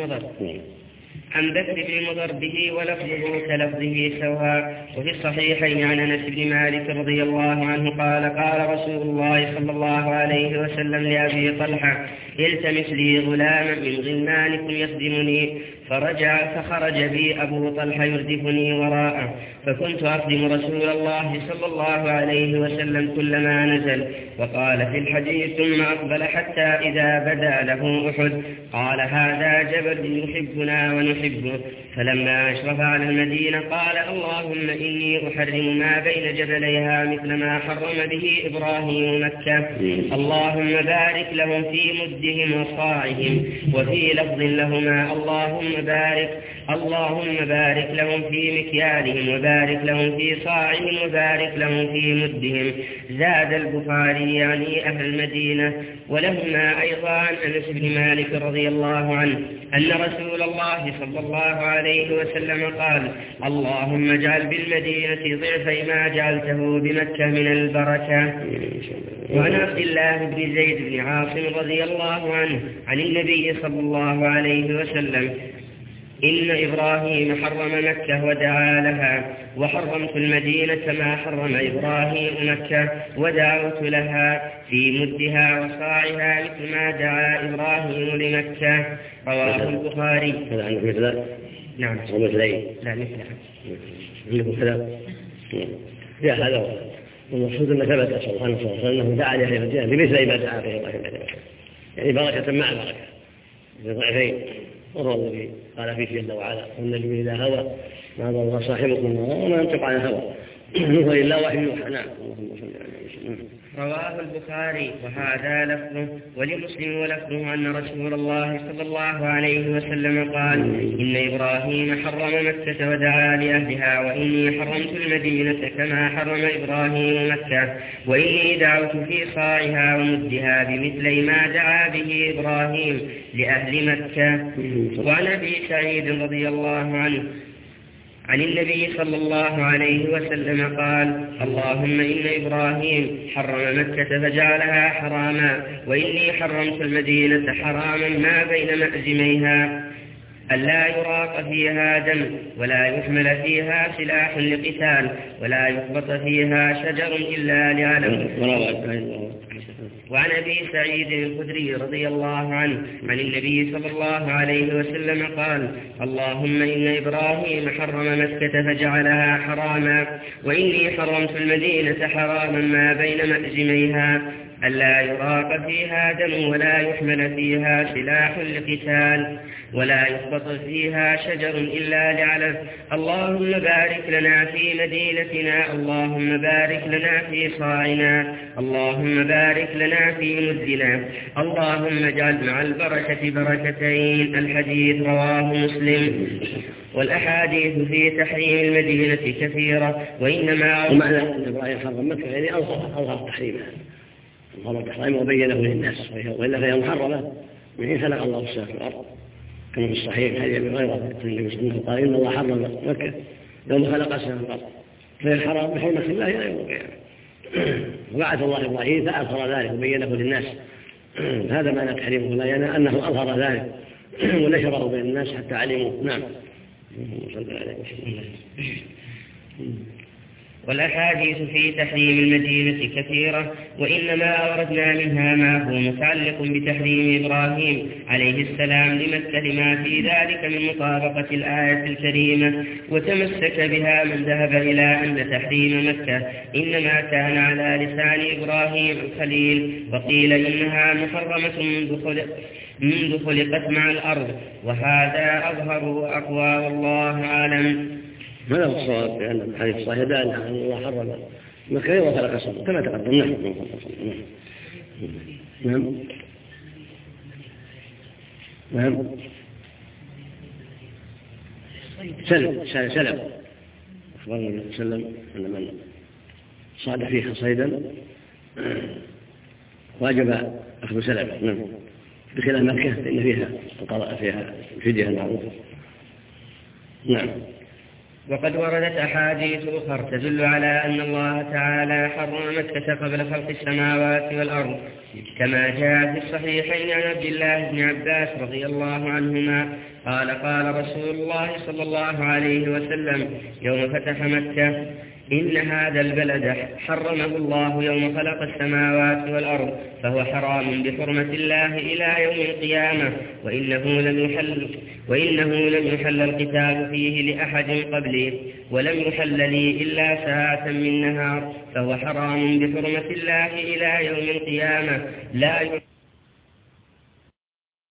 مضر به ولفظه كلفظه سواء. وفي الصحيحين عن أنس بن مالك رضي الله عنه قال قال رسول الله صلى الله عليه وسلم لأبي طلحة التمس لي غلاما من غلمانكم يخدمني فخرج بي أبو طلحة يردفني وراءه فكنت أخدم رسول الله صلى الله عليه وسلم كلما نزل. وقال في الحديث ثم أقبل حتى إذا بدا له أحد قال هذا جبل يحبنا ونحبه. فلما أشرف على المدينة قال اللهم إني أحرم ما بين جبليها مثل ما حرم به إبراهيم مكة. اللهم بارك لهم في مدهم وصاعهم. وفي لفظ لهما اللهم بارك لهم في مكيالهم وبارك لهم في صاعهم وبارك لهم في مدهم. زاد البخاري يعني أهل المدينة. ولهما أيضا عن أنس بن مالك رضي الله عنه أن رسول الله صلى الله عليه وسلم قال اللهم اجعل بالمدينة ضعفي ما جعلته بمكة من البركة. وعن عبد الله بن زيد بن عاصم رضي الله عنه عن النبي صلى الله عليه وسلم إن إبراهيم حرم مكة ودعا لها وحرمت المدينة ما حرم إبراهيم مكة ودعوت لها في مدها وصاعها مثل ما دعا إبراهيم لمكة. رواه البخاري. هذا عندك مثلا؟ نعم. ومثلين؟ لا مثلها. عندك مثلا؟ يا هذا والمقصود أن ثبت صلى الله عليه وسلم أنه دعا لأهل المدينة بمثل ما دعا به إبراهيم مكة يعني بركة مع بركة بضعفين. وهو الذي قال فيه جل وعلا والنجم إذا هوى ما ضل صاحبكم وما ينطق عن الهوى هو إلا وحي يوحى. نعم. رواه البخاري وهذا لفظه. ولمسلم ولفظه أن رسول الله صلى الله عليه وسلم قال إن إبراهيم حرم مكة ودعا لأهلها وإني حرمت المدينة كما حرم إبراهيم مكة وإني دعوت في صاعها ومدها بمثل ما دعا به إبراهيم لأهل مكة. وعن أبي سعيد رضي الله عنه عن النبي صلى الله عليه وسلم قال: اللهم إن إبراهيم حرم مكة فجعلها حراما، وإني حرمت المدينة حراما ما بين مأزميها، ألا يراق فيها دم، ولا يحمل فيها سلاح لقتال، ولا يخبط فيها شجر إلا لعلم. وعن أبي سعيد الخدري رضي الله عنه عن النبي صلى الله عليه وسلم قال: اللهم إن إبراهيم حرم مكة فجعلها حراما، وإني حرمت المدينة حراما ما بين مأزميها، ألا يراق فيها دم، ولا يحمل فيها سلاح لقتال، ولا يخبط فيها شجر إلا لعلف. اللهم بارك لنا في مدينتنا، اللهم بارك لنا في صاعنا، اللهم بارك لنا في مدنا، اللهم اجعل مع البركة بركتين. الحديث رواه مسلم. والأحاديث في تحريم المدينة كثيرة، ومعنى أن إبراهيم حرم مكة يعني أظهر تحريمها، أظهر تحريمها وبينه للناس، وإلا فهي محرمة من حين خلق الله السماوات والأرض، كما في الصحيح حديث أبي هريرة النبي صلى الله عليه وسلم قال: إن الله حرم مكة يوم خلق السماوات والأرض، فهي الحرام بحرمة الله إلى يوم القيامة. وبعث الله إبراهيم فأظهر ذلك وبينه للناس، هذا معنى تحريمه، لا يعني أنه أظهر ذلك ونشره بين الناس حتى علموا. نعم. والأحاديث في تحريم المدينة كثيرة، وإنما أوردنا منها ما هو متعلق بتحريم إبراهيم عليه السلام لمكة لما في ذلك من مطابقة الآية الكريمة، وتمسك بها من ذهب إلى أن تحريم مكة إنما كان على لسان إبراهيم الخليل، وقيل إنها محرمة منذ خلقت مع الأرض، وهذا أظهر وأقوى والله أعلم. هذا هو الصواب، لأن الحديث الصحيح دال على أن الله حرم مكة يوم خلق السماء كما تقدم. نعم. نعم. سلم أخبرنا النبي صلى الله عليه وسلم أن من صاد فيه صيدا واجب أخذ سلمه. نعم. بخلاف مكة فإن فيها الفدية المعروفة. نعم. وقد وردت أحاديث أخرى تدل على أن الله تعالى حرم مكة قبل خلق السماوات والأرض، كما جاء في الصحيحين عن عبد الله بن عباس رضي الله عنهما قال: قال رسول الله صلى الله عليه وسلم يوم فتح مكة: إن هذا البلد حرمه الله يوم خلق السماوات والأرض، فهو حرام بحرمة الله إلى يوم القيامة، وإنه لم يحل القتال فيه لأحد قبلي، ولم يحل لي إلا ساعة من نهار، فهو حرام بحرمة الله إلى يوم القيامة، لا